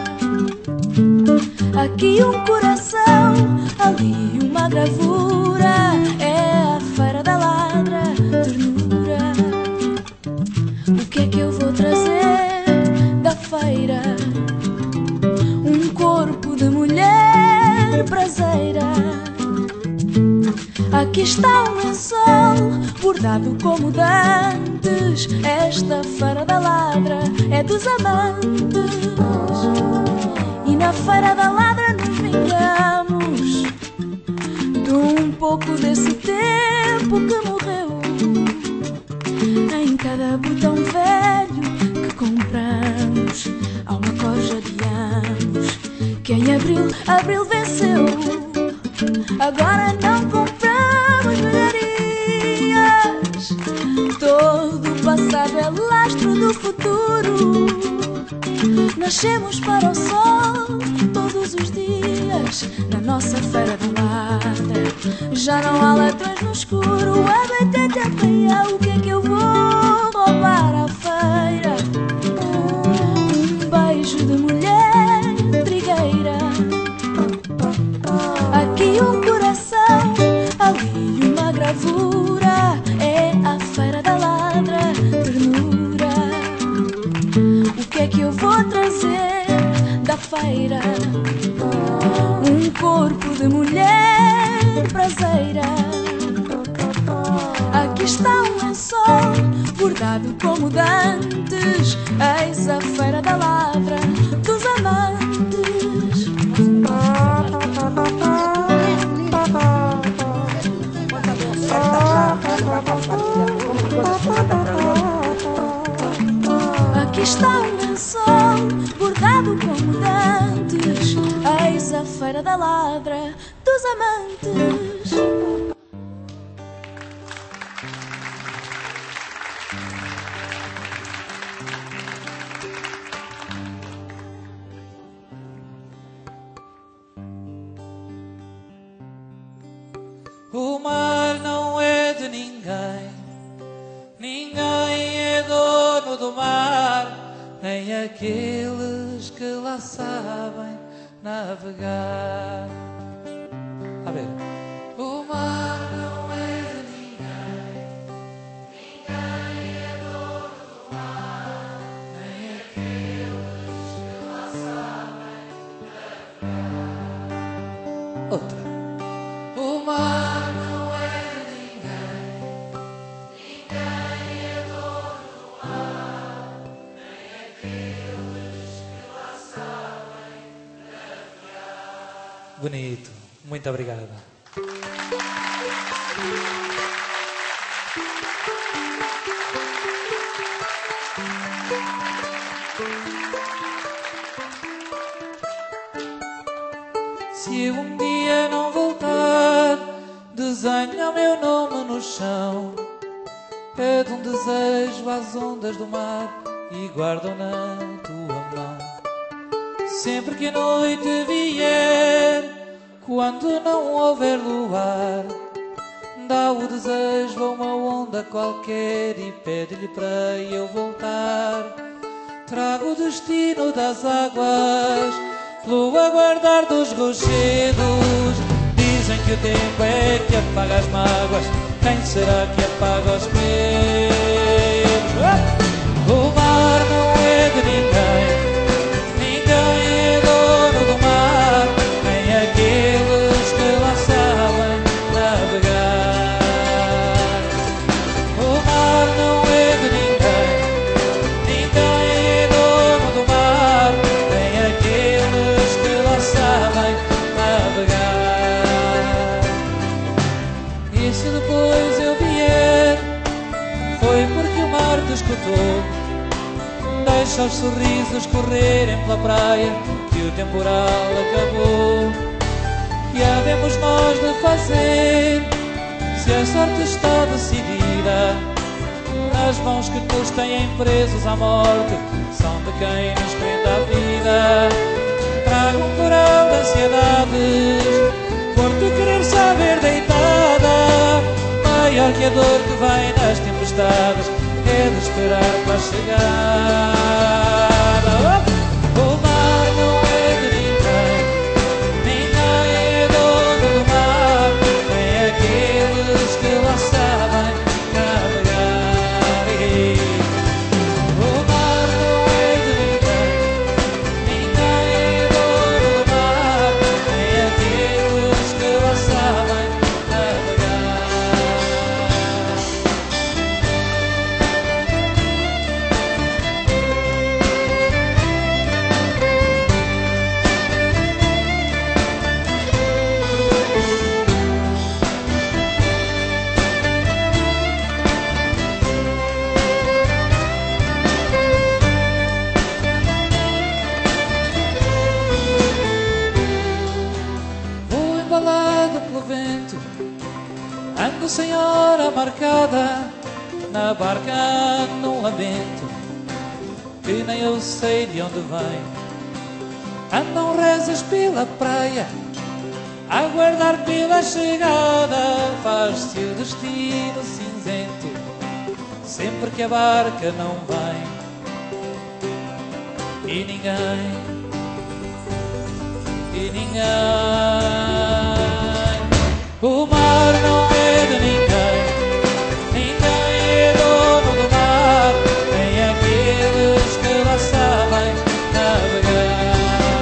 Aqui um coração, ali uma gravura. É a feira da ladra, ternura. O que é que eu vou trazer da feira? Um corpo de mulher braseira. Aqui está um lençol bordado como dantes. Esta feira da ladra é dos amantes. E na feira da ladra nos vingamos de um pouco desse tempo que morreu. Em cada botão velho que compramos há uma corja de anos que em abril, abril venceu. Agora não compramos velharias. Todo o passado é lastro do futuro. Nascemos para o sol todos os dias na nossa feira da ladra. Já não há ladrões no escuro. A batata feia, o que é que eu vou roubar à feira? Um beijo de mulher trigueira. Aqui um coração, ali uma gravura. É a feira da ladra, ternura. O que é que eu vou trazer da feira? Um corpo de mulher prazeira. Aqui está um lençol bordado como dantes. Eis a feira da lavra dos amantes. Aqui está um lençol bordado como dantes. Eis a feira da ladra dos amantes. O mar não é de ninguém, ninguém é dono do mar, nem aqueles que lá sabem navegar. A ver. O mar não é de ninguém, ninguém é dono do mar, nem aqueles que lá sabem navegar. Outra. O mar não é de ninguém, ninguém é dono do mar, nem aqueles que lá sabem navegar. Bonito, muito obrigado. Se eu um dia não voltar, desenha o meu nome no chão. Pede um desejo às ondas do mar e guarda-o na tua mão. Sempre que a noite vier, quando não houver luar, dá o desejo a uma onda qualquer e pede-lhe para eu voltar. Trago o destino das águas pelo aguardar dos rochedos. Dizem que o tempo é que apaga as mágoas, quem será que apaga os medos? O mar não é de ninguém, ninguém é dono do mar, nem aqueles que lá sabem navegar. O mar não é de ninguém, ninguém é dono do mar, nem aqueles que lá sabem navegar. E se depois eu vier, foi porque o mar te escutou. Deixa os sorrisos correrem pela praia, que o temporal acabou. Que havemos nós de fazer, se a sorte está decidida? As mãos que nos têm presos à morte são de quem nos prende à vida. Trago um coral de ansiedades, por te querer saber deitada. Maior que a dor que vem nas tempestades é de esperar para chegar. O mar não é de ninguém, ninguém é dono do mar, nem aqueles que lá sabem navegar. O mar não é de ninguém, ninguém é dono do mar, nem aqueles que lá sabem navegar. a barca num lamento que nem eu sei de onde vem. Andam rezas pela praia a aguardar pela chegada. Faz-se o destino cinzento sempre que a barca não vem. E ninguém, e ninguém, o mar não é de ninguém, ninguém é dono do mar, nem aqueles que lá sabem navegar.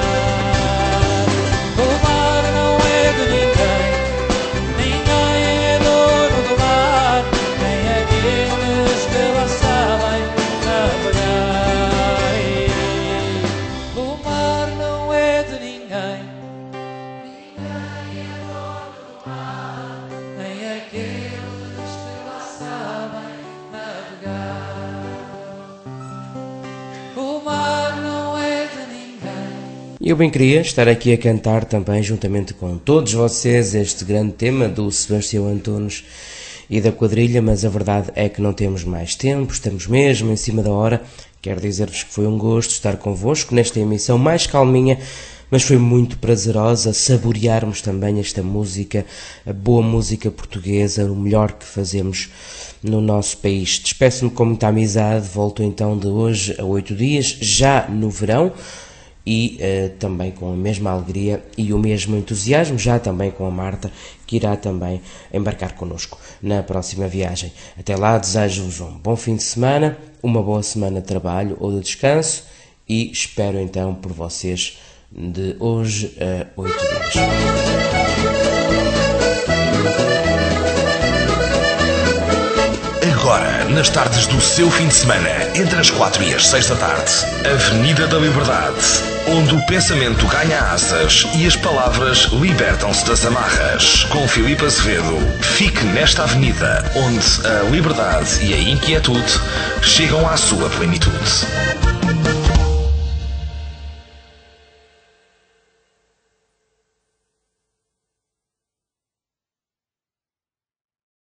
O mar não é de ninguém, ninguém é dono do mar, nem aqueles que lá sabem navegar. O mar não é de ninguém, ninguém é dono do mar, nem aqueles que lá sabem navegar. O mar não é de ninguém. Eu bem queria estar aqui a cantar também, juntamente com todos vocês, este grande tema do Sebastião Antunes e da quadrilha, mas a verdade é que não temos mais tempo, estamos mesmo em cima da hora. Quero dizer-vos que foi um gosto estar convosco nesta emissão mais calminha, mas foi muito prazerosa saborearmos também esta música, a boa música portuguesa, o melhor que fazemos no nosso país. Despeço-me com muita amizade, volto então de hoje a oito dias, já no verão, e uh, também com a mesma alegria e o mesmo entusiasmo, já também com a Marta, que irá também embarcar connosco na próxima viagem. Até lá, desejo-vos um bom fim de semana, uma boa semana de trabalho ou de descanso, e espero então por vocês de hoje a oito dias. Agora, nas tardes do seu fim de semana, entre as quatro e as seis da tarde, Avenida da Liberdade, onde o pensamento ganha asas e as palavras libertam-se das amarras. Com Filipe Azevedo, fique nesta avenida, onde a liberdade e a inquietude chegam à sua plenitude.